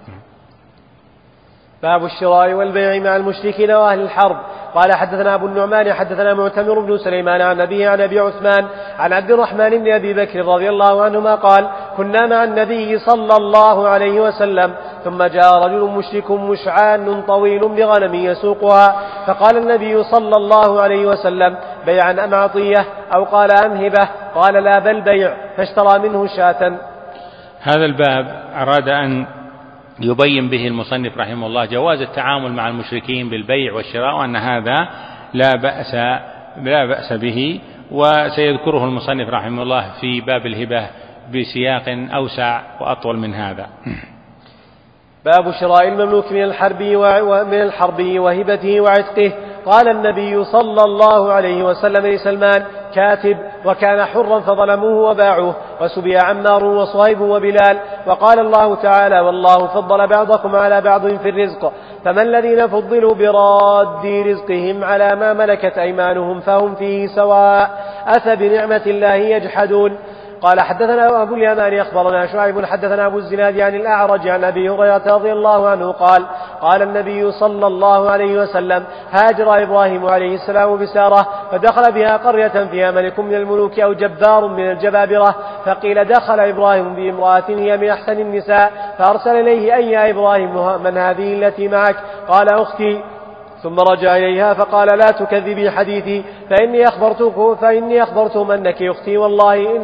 باب الشراء والبيع مع المشركين وأهل الحرب. قال حدثنا أبو النعمان حدثنا معتمر بن سليمان عن أبي عثمان عن عبد الرحمن بن أبي بكر رضي الله عنهما قال كنا مع النبي صلى الله عليه وسلم ثم جاء رجل مشرك مشعان طويل بغنم يسوقها فقال النبي صلى الله عليه وسلم بيعا أم عطية أو قال أم هبة؟ قال لا بل بيع. فاشترى منه شاة. هذا الباب أراد أن يبين به المصنف رحمه الله جواز التعامل مع المشركين بالبيع والشراء وأن هذا لا بأس به. وسيذكره المصنف رحمه الله في باب الهبة بسياق أوسع وأطول من هذا. باب شراء المملوك من الحربي وهبته وعتقه. قال النبي صلى الله عليه وسلم لسلمان كاتب وكان حرا فظلموه وباعوه وسبي عمار وصهيب وبلال. وقال الله تعالى والله فضل بعضكم على بعض في الرزق فما الذين فضلوا براد رزقهم على ما ملكت أيمانهم فهم فيه سواء أفبنعمة الله يجحدون. قال حدثنا أبو اليمان أخبرنا شعيب حدثنا أبو الزناد عن الأعرج عن أبي هريرة رضي الله عنه قال النبي صلى الله عليه وسلم هاجر إبراهيم عليه السلام بسارة فدخل بها قرية فيها ملك من الملوك أو جبار من الجبابرة فقيل دخل إبراهيم بامرأة هي من أحسن النساء فأرسل إليه أي يا إبراهيم من هذه التي معك؟ قال أختي. ثم رجع إليها فقال لا تكذبي حديثي فإني أخبرتهم أنك أختي والله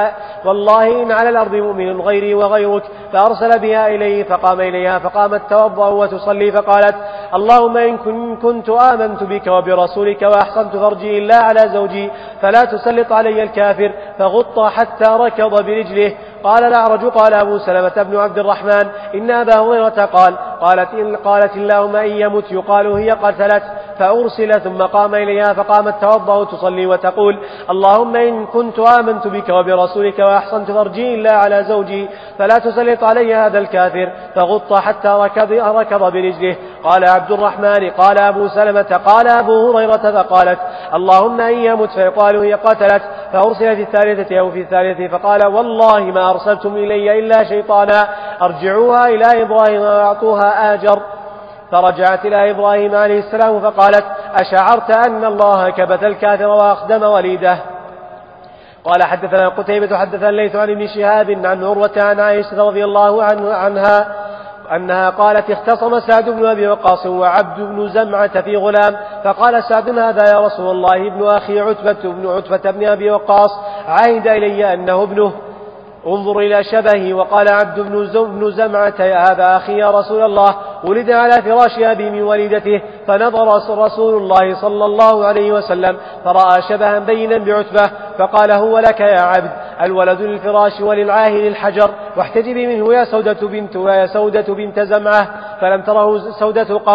إن على الأرض مؤمن غيري وغيرك. فأرسل بها إليه فقام إليها فقامت توضأ وتصلي فقالت اللهم إن كنت آمنت بك وبرسولك وأحصنت فرجي إلا على زوجي فلا تسلط علي الكافر فغط حتى ركض برجله. قال الأعرج قال أبو سلمة بن عبد الرحمن إن أبا هريرة قالت اللهم إن يمت يقال هي قتلت. فأرسل ثم قام إليها فقامت توضأ تصلي وتقول اللهم إن كنت آمنت بك وبرسولك وأحصنت فرجي إلا على زوجي فلا تسلط علي هذا الكافر فغط حتى ركض برجله. قال عبد الرحمن قال أبو سلمة قال أبو هريرة فقالت اللهم إن يمت فيقال هي قتلت. فأرسل في الثالثة أو في الثالثة فقال والله ما أرسلتم إلي إلا شيطانا أرجعوها إلى إبراهيم وأعطوها آجر. فرجعت إلى إبراهيم عليه السلام فقالت أشعرت أن الله كبت الكافر وأخدم وليده. قال حدثنا قتيبة حدثنا الليث عن ابن شهاب عن عروة عن عائشة رضي الله عنها أنها قالت اختصم سعد بن أبي وقاص وعبد بن زمعة في غلام فقال سعد هذا يا رسول الله ابن أخي عتبة بن أبي وقاص عهد إلي أنه ابنه انظر إلى شبهه. وقال عبد بن زمعة هذا أخي يا رسول الله ولد على فراش أبي من وليدته. فنظر رسول الله صلى الله عليه وسلم فرأى شبها بينا بعتبة فقال هو لك يا عبد الولد للفراش وللعاهل الحجر واحتجبي منه يا سودة بنت زمعة. فلم تره سودة قط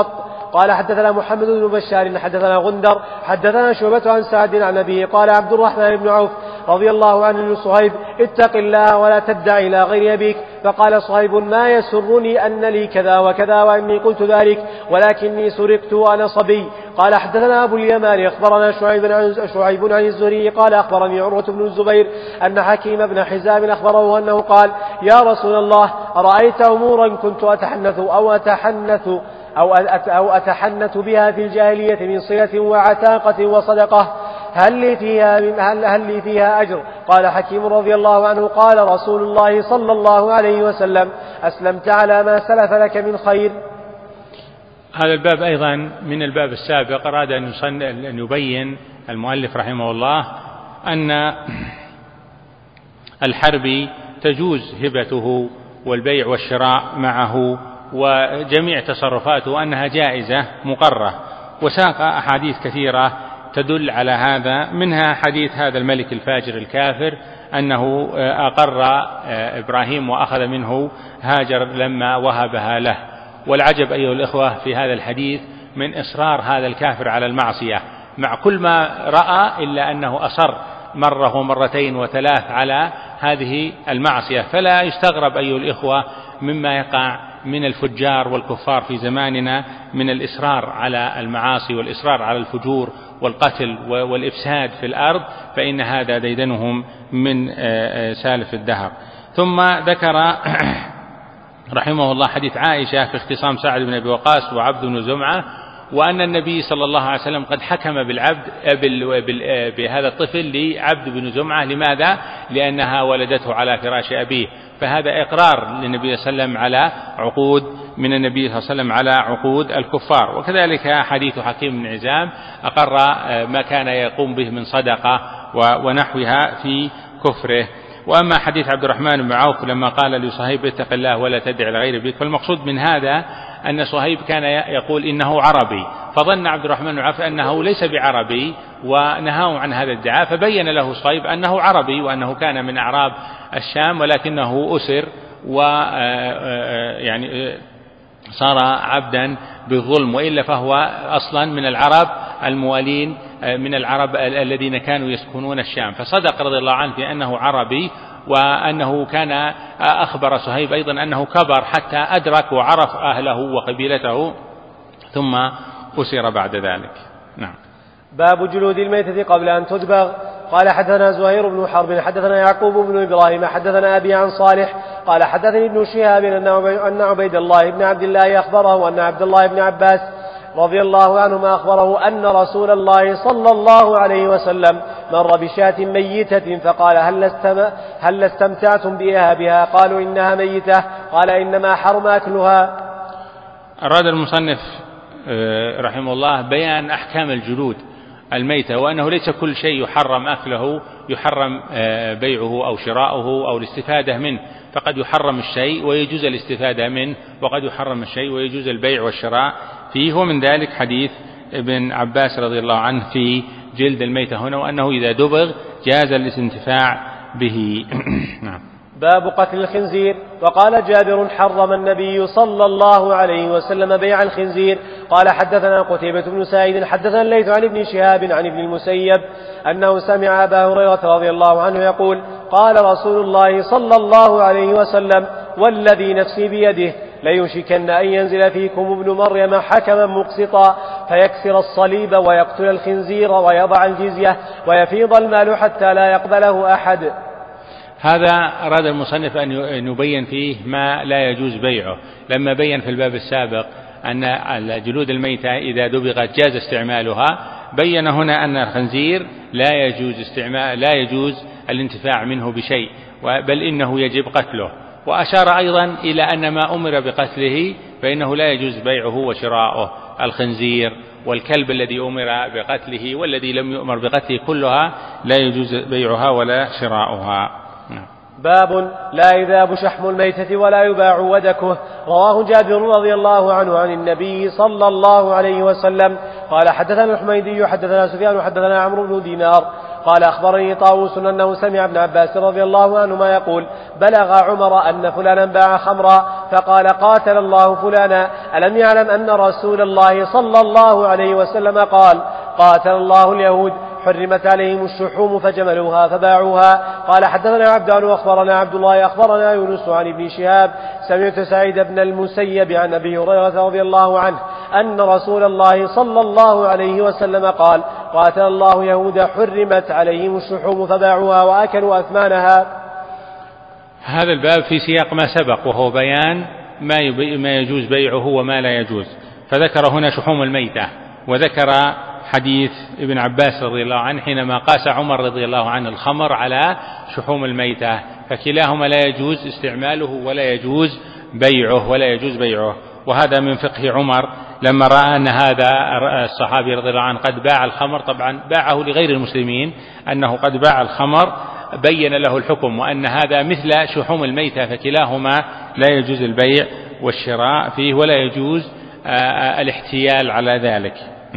قال حدثنا محمد بن بشار حدثنا غندر حدثنا شعبة عن سعد عن أبيه قال عبد الرحمن بن عوف رضي الله عنه لصهيب اتق الله ولا تدع إلى غير أبيك. فقال صهيب ما يسرني أن لي كذا وكذا وإني قلت ذلك ولكني سرقت وأنا صبي. قال حدثنا أبو اليمان أخبرنا شعيب عن الزهري قال أخبرني عروة بن الزبير أن حكيم بن حزام أخبره أنه قال يا رسول الله أرأيت أمورا كنت أتحنث بها في الجاهلية من صلة وعتاقة وصدقة هل لي فيها أجر؟ قال حكيم رضي الله عنه قال رسول الله صلى الله عليه وسلم أسلمت على ما سلف لك من خير. هذا الباب أيضا من الباب السابق أراد أن يبين المؤلف رحمه الله أن الحربي تجوز هبته والبيع والشراء معه وجميع تصرفاته أنها جائزة مقرة، وساق أحاديث كثيرة تدل على هذا، منها حديث هذا الملك الفاجر الكافر أنه أقر إبراهيم وأخذ منه هاجر لما وهبها له. والعجب أيها الإخوة في هذا الحديث من إصرار هذا الكافر على المعصية مع كل ما رأى، إلا أنه أصر مرة ومرتين وثلاث على هذه المعصية. فلا يستغرب أيها الإخوة مما يقع من الفجار والكفار في زماننا من الإصرار على المعاصي والإصرار على الفجور والقتل والإفساد في الأرض، فإن هذا ديدنهم من سالف الدهر. ثم ذكر رحمه الله حديث عائشة في اختصام سعد بن أبي وقاص وعبد بن زمعة، وأن النبي صلى الله عليه وسلم قد حكم بهذا الطفل لعبد بن زمعة. لماذا؟ لأنها ولدته على فراش أبيه، فهذا إقرار للنبي صلى الله عليه وسلم على عقود من النبي صلى الله عليه وسلم على عقود الكفار. وكذلك حديث حكيم بن عزام أقر ما كان يقوم به من صدقة ونحوها في كفره. وأما حديث عبد الرحمن بن عوف لما قال لصهيب اتق الله ولا تدع لغير أبيك، فالمقصود من هذا أن صهيب كان يقول إنه عربي، فظن عبد الرحمن بن عوف أنه ليس بعربي ونهاه عن هذا الادعاء، فبين له صهيب أنه عربي وأنه كان من أعراب الشام ولكنه أسر ويعني صار عبدا بالظلم، وإلا فهو أصلا من العرب الموالين من العرب الذين كانوا يسكنون الشام. فصدق رضي الله عنه في أنه عربي، وأنه كان أخبر صهيب أيضا أنه كبر حتى أدرك وعرف أهله وقبيلته ثم أسر بعد ذلك. نعم. باب جلود الميتة قبل أن تدبغ. قال حدثنا زهير بن حرب حدثنا يعقوب بن إبراهيم حدثنا أبي عن صالح قال حدثني ابن شهاب أن عبيد الله بن عبد الله أخبره أن عبد الله بن عباس رضي الله عنهما أخبره أن رسول الله صلى الله عليه وسلم مر بشاة ميتة فقال هل استمتعتم بها؟ قالوا إنها ميتة. قال إنما حرم أكلها. أراد المصنف رحمه الله بيان أحكام الجلود الميتة، وأنه ليس كل شيء يحرم أكله يحرم بيعه أو شراؤه أو الاستفادة منه، فقد يحرم الشيء ويجوز الاستفادة منه، وقد يحرم الشيء ويجوز البيع والشراء فيه. ومن ذلك حديث ابن عباس رضي الله عنه في جلد الميتة هنا، وأنه إذا دبغ جاز الانتفاع به. نعم. باب قتل الخنزير. وقال جابر حرم النبي صلى الله عليه وسلم بيع الخنزير. قال حدثنا قتيبة بن سعيد حدثنا الليث عن ابن شهاب عن ابن المسيب أنه سمع أبا هريرة رضي الله عنه يقول قال رسول الله صلى الله عليه وسلم والذي نفسي بيده ليوشكن أن ينزل فيكم ابن مريم حكما مقسطا فيكسر الصليب ويقتل الخنزير ويضع الجزية ويفيض المال حتى لا يقبله أحد. هذا أراد المصنف أن يبين فيه ما لا يجوز بيعه، لما بين في الباب السابق أن الجلود الميتة إذا دبغت جاز استعمالها، بين هنا أن الخنزير لا يجوز الانتفاع منه بشيء، بل إنه يجب قتله. وأشار أيضا إلى أن ما أمر بقتله فإنه لا يجوز بيعه وشراؤه، الخنزير والكلب الذي أمر بقتله والذي لم يؤمر بقتله كلها لا يجوز بيعها ولا شراؤها. باب لا يذاب شحم الميتة ولا يباع ودكه. رواه جابر رضي الله عنه عن النبي صلى الله عليه وسلم قال حدثنا الحميدي حدثنا سفيان حدثنا عمرو بن دينار قال أخبرني طاووس أنه سمع ابن عباس رضي الله عنهما يقول بلغ عمر أن فلانا باع خمرا فقال قاتل الله فلانا ألم يعلم أن رسول الله صلى الله عليه وسلم قال قاتل الله اليهود حرمت عليهم الشحوم فجملوها فباعوها. قال حدثنا عبدان وأخبرنا عبد الله أخبرنا يونس عن ابن شهاب سمعت سعيد بن المسيب عن أبي هريرة رضي الله عنه أن رسول الله صلى الله عليه وسلم قال قاتل الله يهود حرمت عليهم الشحوم فباعوها وأكلوا أثمانها. هذا الباب في سياق ما سبق وهو بيان ما يجوز بيعه وما لا يجوز، فذكر هنا شحوم الميتة وذكر حديث ابن عباس رضي الله عنه حينما قاس عمر رضي الله عنه الخمر على شحوم الميتة، فكلاهما لا يجوز استعماله ولا يجوز بيعه. وهذا من فقه عمر لما رأى أن هذا الصحابي رضي الله عنه قد باع الخمر، طبعا باعه لغير المسلمين، أنه قد باع الخمر بين له الحكم وأن هذا مثل شحوم الميتة، فكلاهما لا يجوز البيع والشراء فيه ولا يجوز الاحتيال على ذلك.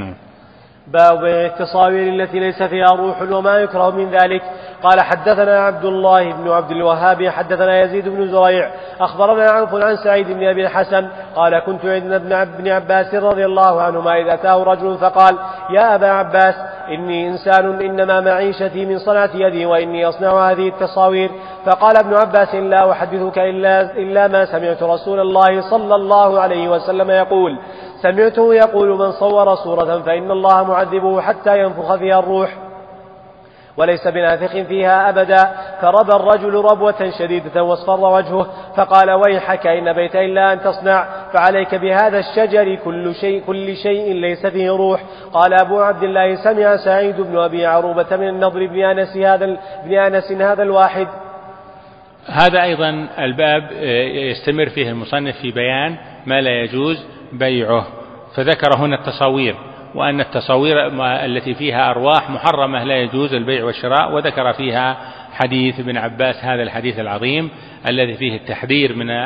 باب بيع التصاوير التي ليس فيها روح وما يكره من ذلك. قال حدثنا عبد الله بن عبد الوهاب حدثنا يزيد بن زريع أخبرنا عوف عن سعيد بن أبي الحسن قال كنت عند ابن عباس رضي الله عنهما إذ أتاه رجل فقال يا أبا عباس إني إنسان إنما معيشتي من صنعة يدي وإني أصنع هذه التصاوير. فقال ابن عباس لا أحدثك إلا ما سمعت رسول الله صلى الله عليه وسلم يقول سمعته يقول من صور صورة فإن الله معذبه حتى ينفخ فيها الروح وليس بنافخ فيها أبدا. فربى الرجل ربوة شديدة واصفر وجهه فقال ويحك إن بيت إلا أن تصنع فعليك بهذا الشجر كل شيء ليس فيه روح. قال أبو عبد الله سمع سعيد بن أبي عروبة من النضر بن أنس هذا الواحد. هذا أيضا الباب يستمر فيه المصنف في بيان ما لا يجوز بيعه، فذكر هنا التصاوير وأن التصاوير التي فيها أرواح محرمة لا يجوز البيع والشراء، وذكر فيها حديث ابن عباس هذا الحديث العظيم الذي فيه التحذير من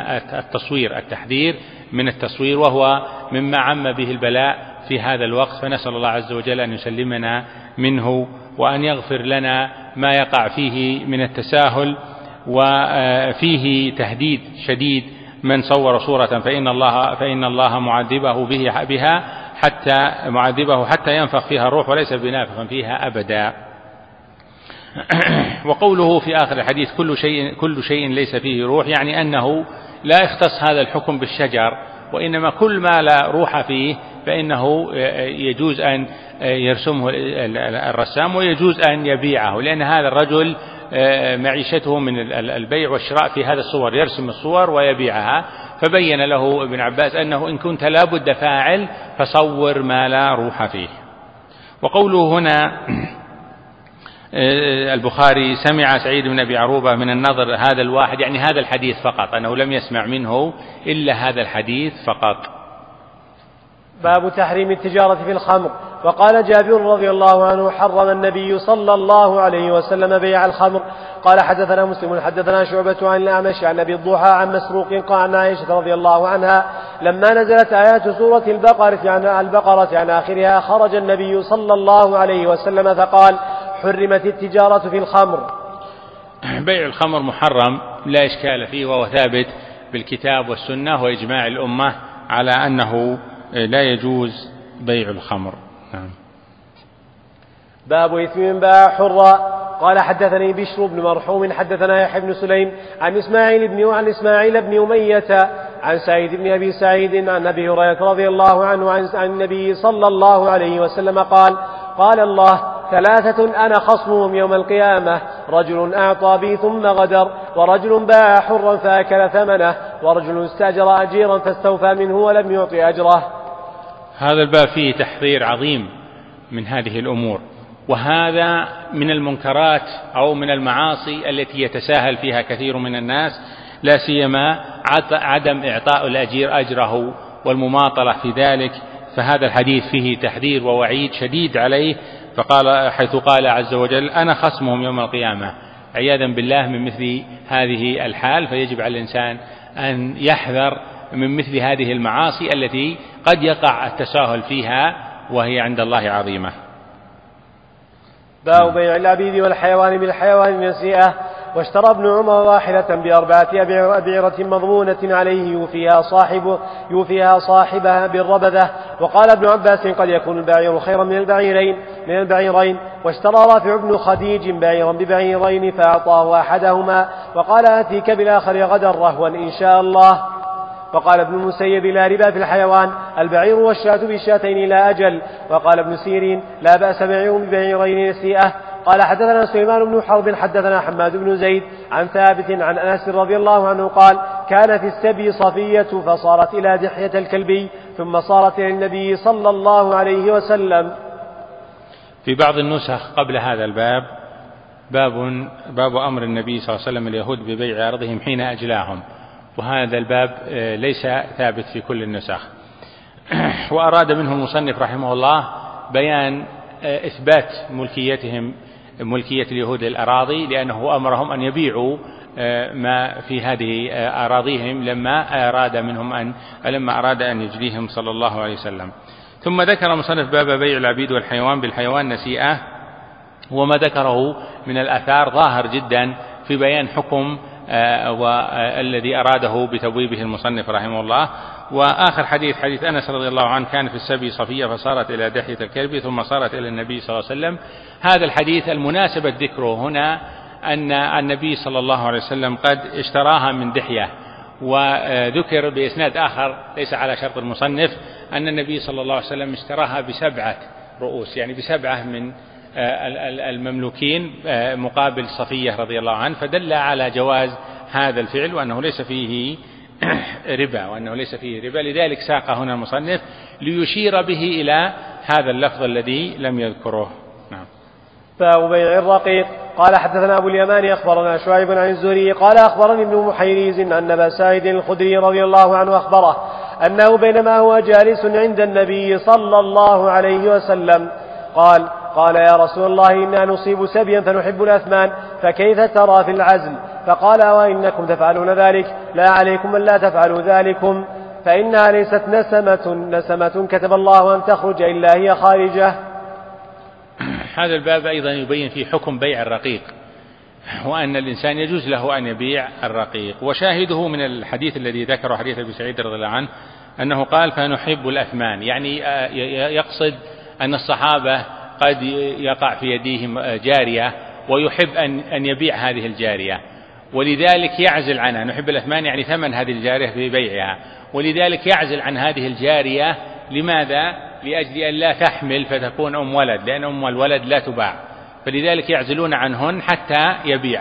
التصوير وهو مما عم به البلاء في هذا الوقت، فنسأل الله عز وجل أن يسلمنا منه وأن يغفر لنا ما يقع فيه من التساهل. وفيه تهديد شديد من صور صورة فإن الله معذبه حتى ينفخ فيها الروح وليس بنافخ فيها أبدا. وقوله في آخر الحديث كل شيء ليس فيه روح، يعني أنه لا يختص هذا الحكم بالشجر، وإنما كل ما لا روح فيه فإنه يجوز أن يرسمه الرسام ويجوز أن يبيعه، لأن هذا الرجل معيشته من البيع والشراء في هذا الصور، يرسم الصور ويبيعها. فبين له ابن عباس أنه إن كنت لا بد فاعل فصور ما لا روح فيه. وقوله هنا البخاري سمع سعيد بن أبي عروبة من النضر هذا الواحد، يعني هذا الحديث فقط، أنه لم يسمع منه إلا هذا الحديث فقط. باب تحريم التجارة في الخمر. وقال جابر رضي الله عنه حرم النبي صلى الله عليه وسلم بيع الخمر. قال حدثنا مسلم حدثنا شعبة عن الأعمش عن أبي الضحى عن مسروق قال عن عائشة رضي الله عنها لما نزلت آيات سورة البقرة عن آخرها خرج النبي صلى الله عليه وسلم فقال حرمت التجارة في الخمر. بيع الخمر محرم لا إشكال فيه، وهو ثابت بالكتاب والسنة وإجماع الأمة على أنه لا يجوز بيع الخمر. نعم. باب إثم باع حرا. قال حدثني بشر بن مرحوم حدثنا يحيى بن سليم عن إسماعيل بن أمية عن سعيد بن أبي سعيد عن أبي هريرة رضي الله عنه عن النبي صلى الله عليه وسلم قال الله ثلاثة أنا خصمهم يوم القيامة رجل أعطى بي ثم غدر ورجل باع حرا فأكل ثمنه ورجل استأجر أجيرا فاستوفى منه ولم يعطي أجره. هذا الباب فيه تحذير عظيم من هذه الأمور، وهذا من المنكرات أو من المعاصي التي يتساهل فيها كثير من الناس، لا سيما عدم إعطاء الأجير أجره والمماطلة في ذلك. فهذا الحديث فيه تحذير ووعيد شديد عليه، حيث قال عز وجل أنا خصمهم يوم القيامة، عياذا بالله من مثل هذه الحال. فيجب على الإنسان أن يحذر من مثل هذه المعاصي التي قد يقع التساهل فيها وهي عند الله عظيمة. باب بيع العبيد والحيوان بالحيوان نسيئة. واشترى ابن عمر راحلة ب4 أبعرة مضمونة عليه يوفيها صاحبها بالربذة. وقال ابن عباس قد يكون البعير خيرا من البعيرين. واشترى رافع بن خديج بعيرا ببعيرين فأعطاه أحدهما وقال آتيك بالآخر غدا رهوا إن شاء الله. وقال ابن المسيب لا ربا في الحيوان، البعير والشاة بالشاتين لا أجل. وقال ابن سيرين لا بأس بعير ببعيرين نسيئة. قال حدثنا سليمان بن حرب حدثنا حماد بن زيد عن ثابت عن أنس رضي الله عنه قال كان في السبي صفية فصارت إلى دحية الكلبي ثم صارت إلى النبي صلى الله عليه وسلم. في بعض النسخ قبل هذا الباب باب أمر النبي صلى الله عليه وسلم اليهود ببيع أرضهم حين أجلاهم، وهذا الباب ليس ثابت في كل النسخ. وأراد منه المصنف رحمه الله بيان إثبات ملكية اليهود للأراضي، لأنه أمرهم أن يبيعوا ما في هذه أراضيهم لما أراد أن يجليهم صلى الله عليه وسلم. ثم ذكر مصنف باب بيع العبيد والحيوان بالحيوان نسيئة، وما ذكره من الآثار ظاهر جدا في بيان حكم والذي أراده بتبويبه المصنف رحمه الله. وآخر حديث أنس رضي الله عنه كان في السبي صفية فصارت إلى دحية الكلب ثم صارت إلى النبي صلى الله عليه وسلم. هذا الحديث المناسبة ذكره هنا أن النبي صلى الله عليه وسلم قد اشتراها من دحية، وذكر بإسناد آخر ليس على شرط المصنف أن النبي صلى الله عليه وسلم اشتراها ب7 رؤوس، يعني ب7 من المملوكين مقابل صفية رضي الله عنه، فدل على جواز هذا الفعل وأنه ليس فيه ربا لذلك ساق هنا المصنف ليشير به إلى هذا اللفظ الذي لم يذكره. نعم. باب بيع الرقيق. قال حدثنا أبو اليمان أخبرنا شعيب عن الزهري قال أخبرني ابن محيريز أن أبا سعيد الخدري رضي الله عنه أخبره أنه بينما هو جالس عند النبي صلى الله عليه وسلم قال يا رسول الله إنا نصيب سبيا فنحب الأثمان فكيف ترى في العزل؟ فقال وإنكم تفعلون ذلك لا عليكم أن لا تفعلوا ذلكم فإنها ليست نسمة كتب الله أن تخرج إلا هي خارجة. هذا الباب أيضا يبين فيه حكم بيع الرقيق، وأن الإنسان يجوز له أن يبيع الرقيق. وشاهده من الحديث الذي ذكره حديث أبي سعيد رضي الله عنه أنه قال فنحب الأثمان، يعني يقصد أن الصحابة قد يقع في يديهم جارية ويحب أن يبيع هذه الجارية، ولذلك يعزل عنها. نحب الأثمان يعني ثمن هذه الجارية في بيعها، ولذلك يعزل عن هذه الجارية. لماذا؟ لأجل أن لا تحمل فتكون أم ولد، لأن أم الولد لا تباع، فلذلك يعزلون عنهن حتى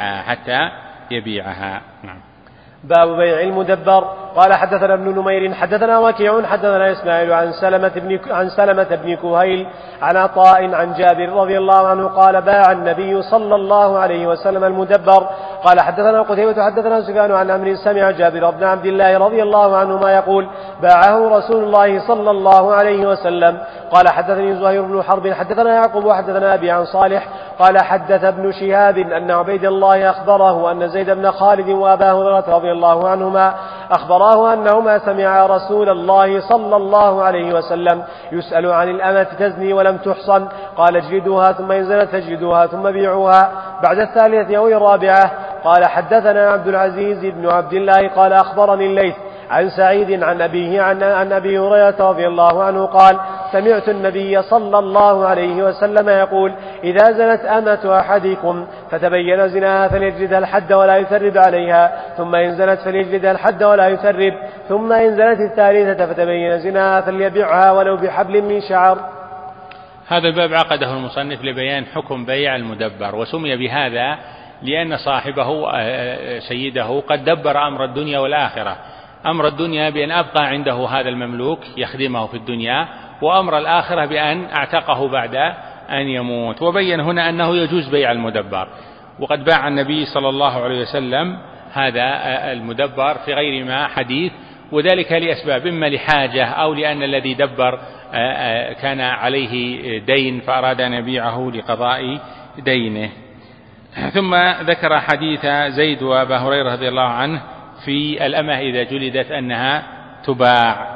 يبيعها. نعم. باب بيع المدبر. قال حدثنا ابن نمير حدثنا وكيع حدثنا إسماعيل عن سلمة بن كهيل عن عطاء عن جابر رضي الله عنه قال باع النبي صلى الله عليه وسلم المدبر. قال حدثنا قتيبة حدثنا سفيان عن عمرو سمع جابر بن عبد الله رضي الله عنهما يقول باعه رسول الله صلى الله عليه وسلم. قال حدثني زهير بن حرب حدثنا يعقوب وحدثنا أبي عن صالح قال حدث ابن شهاب أن عبيد الله أخبره أن زيد بن خالد وأبا هريرة رضي الله عنهما أخبراه أنهما سمعا رسول الله صلى الله عليه وسلم يسأل عن الأمة تزني ولم تحصن قال اجلدوها ثم إن زنت فاجلدوها ثم بيعوها بعد 3 أو 4. قال حدثنا عبد العزيز بن عبد الله قال أخبرني الليث عن سعيد عن أبيه عن أبي هريرة رضي الله عنه قال سمعت النبي صلى الله عليه وسلم يقول إذا زنت أمة أحدكم فتبين زناها فليجلدها الحد ولا يثرب عليها ثم إن زنت فليجلدها الحد ولا يثرب ثم إن زنت الثالثة فتبين زناها فليبيعها ولو بحبل من شعر. هذا الباب عقده المصنف لبيان حكم بيع المدبر، وسمي بهذا لأن صاحبه سيده قد دبر أمر الدنيا والآخرة. أمر الدنيا بأن أبقى عنده هذا المملوك يخدمه في الدنيا، وأمر الآخرة بأن أعتقه بعد أن يموت. وبين هنا أنه يجوز بيع المدبر، وقد باع النبي صلى الله عليه وسلم هذا المدبر في غير ما حديث، وذلك لأسباب، إما لحاجة أو لأن الذي دبر كان عليه دين فأراد أن يبيعه لقضاء دينه. ثم ذكر حديث زيد وأبا هريرة رضي الله عنه في الأمة إذا جلدت أنها تباع.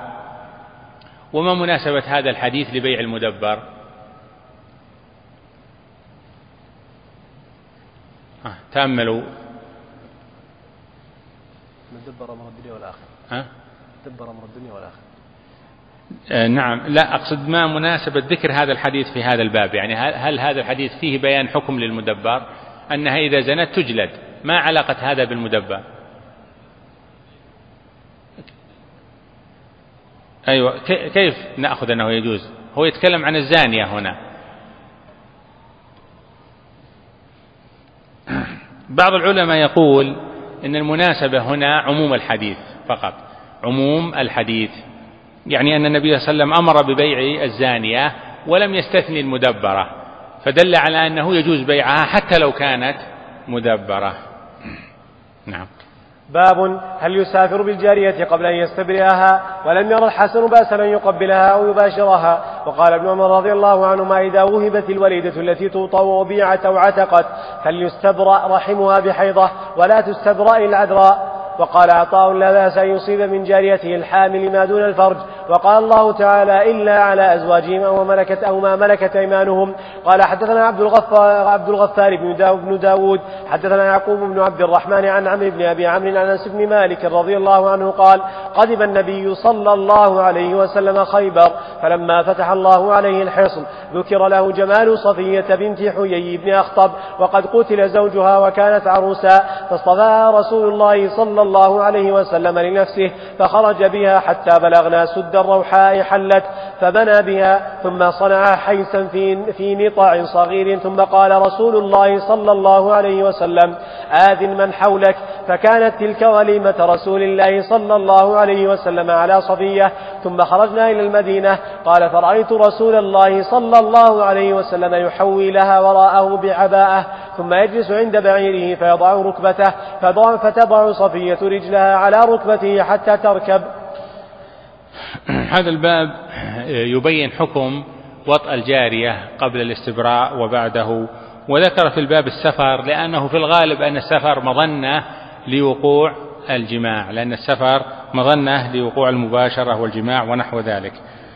وما مناسبة هذا الحديث لبيع المدبر؟ تأملوا. من دبر أمر الدنيا والآخرة. دبر أمر الدنيا والآخرة. نعم، لا أقصد ما مناسبة ذكر هذا الحديث في هذا الباب، يعني هل هذا الحديث فيه بيان حكم للمدبر أنها إذا زنت تجلد؟ ما علاقة هذا بالمدبر؟ أيوة، كيف نأخذ أنه يجوز؟ هو يتكلم عن الزانية هنا. بعض العلماء يقول إن المناسبة هنا عموم الحديث فقط، عموم الحديث، يعني أن النبي صلى الله عليه وسلم أمر ببيع الزانية ولم يستثني المدبرة، فدل على أنه يجوز بيعها حتى لو كانت مدبرة. نعم. باب هل يسافر بالجارية قبل أن يستبرئها؟ ولم ير الحسن بأسا أن يقبلها أو يباشرها. وقال ابن عمر رضي الله عنهما إذا وهبت الوليدة التي توطى وبيعت أو عتقت فليستبرأ رحمها بحيضة ولا تستبرأ العذراء. وقال عطاء لا بأس أن يصيب من جاريته الحامل ما دون الفرج. وقال الله تعالى إلا على أزواجهم أو ما ملكت أيمانهم. قال حدثنا عبد الغفار بن داود حدثنا يعقوب بن عبد الرحمن عن عمرو بن أبي عمرو عن أنس بن مالك رضي الله عنه قال قدم النبي صلى الله عليه وسلم خيبر فلما فتح الله عليه الحصن ذكر له جمال صفية بنت حيي بن أخطب وقد قتل زوجها وكانت عروسا فاصطفاها رسول الله صلى الله عليه وسلم لنفسه فخرج بها حتى بلغنا سد الروحاء حلت فبنى بها ثم صنع حيثا في نطاع صغير ثم قال رسول الله صلى الله عليه وسلم آذن من حولك. فكانت تلك وليمة رسول الله صلى الله عليه وسلم على صفية. ثم خرجنا إلى المدينة قال فرأيت رسول الله صلى الله عليه وسلم يحوي لها وراءه بعباءه ثم يجلس عند بعيره فيضع ركبته فتضع صفية رجلها على ركبته حتى تركب. هذا الباب يبين حكم وطأ الجارية قبل الاستبراء وبعده، وذكر في الباب السفر لأنه في الغالب أن السفر مظنة لوقوع الجماع، لأن السفر مظنة لوقوع المباشرة والجماع ونحو ذلك.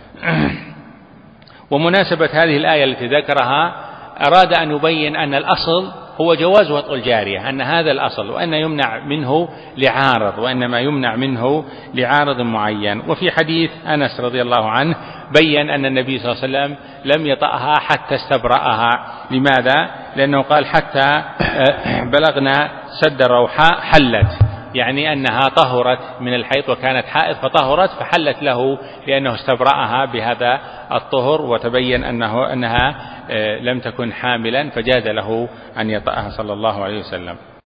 ومناسبة هذه الآية التي ذكرها أراد أن يبين أن الأصل هو جواز وطء الجارية، أن هذا الأصل، وأن يمنع منه لعارض، وإنما يمنع منه لعارض معين. وفي حديث أنس رضي الله عنه بين أن النبي صلى الله عليه وسلم لم يطأها حتى استبرأها. لماذا؟ لأنه قال حتى بلغنا سد الروحاء حلت، يعني أنها طهرت من الحيض وكانت حائض فطهرت فحلت له لأنه استبرأها بهذا الطهر، وتبين أنها لم تكن حاملا فجاز له أن يطأها صلى الله عليه وسلم.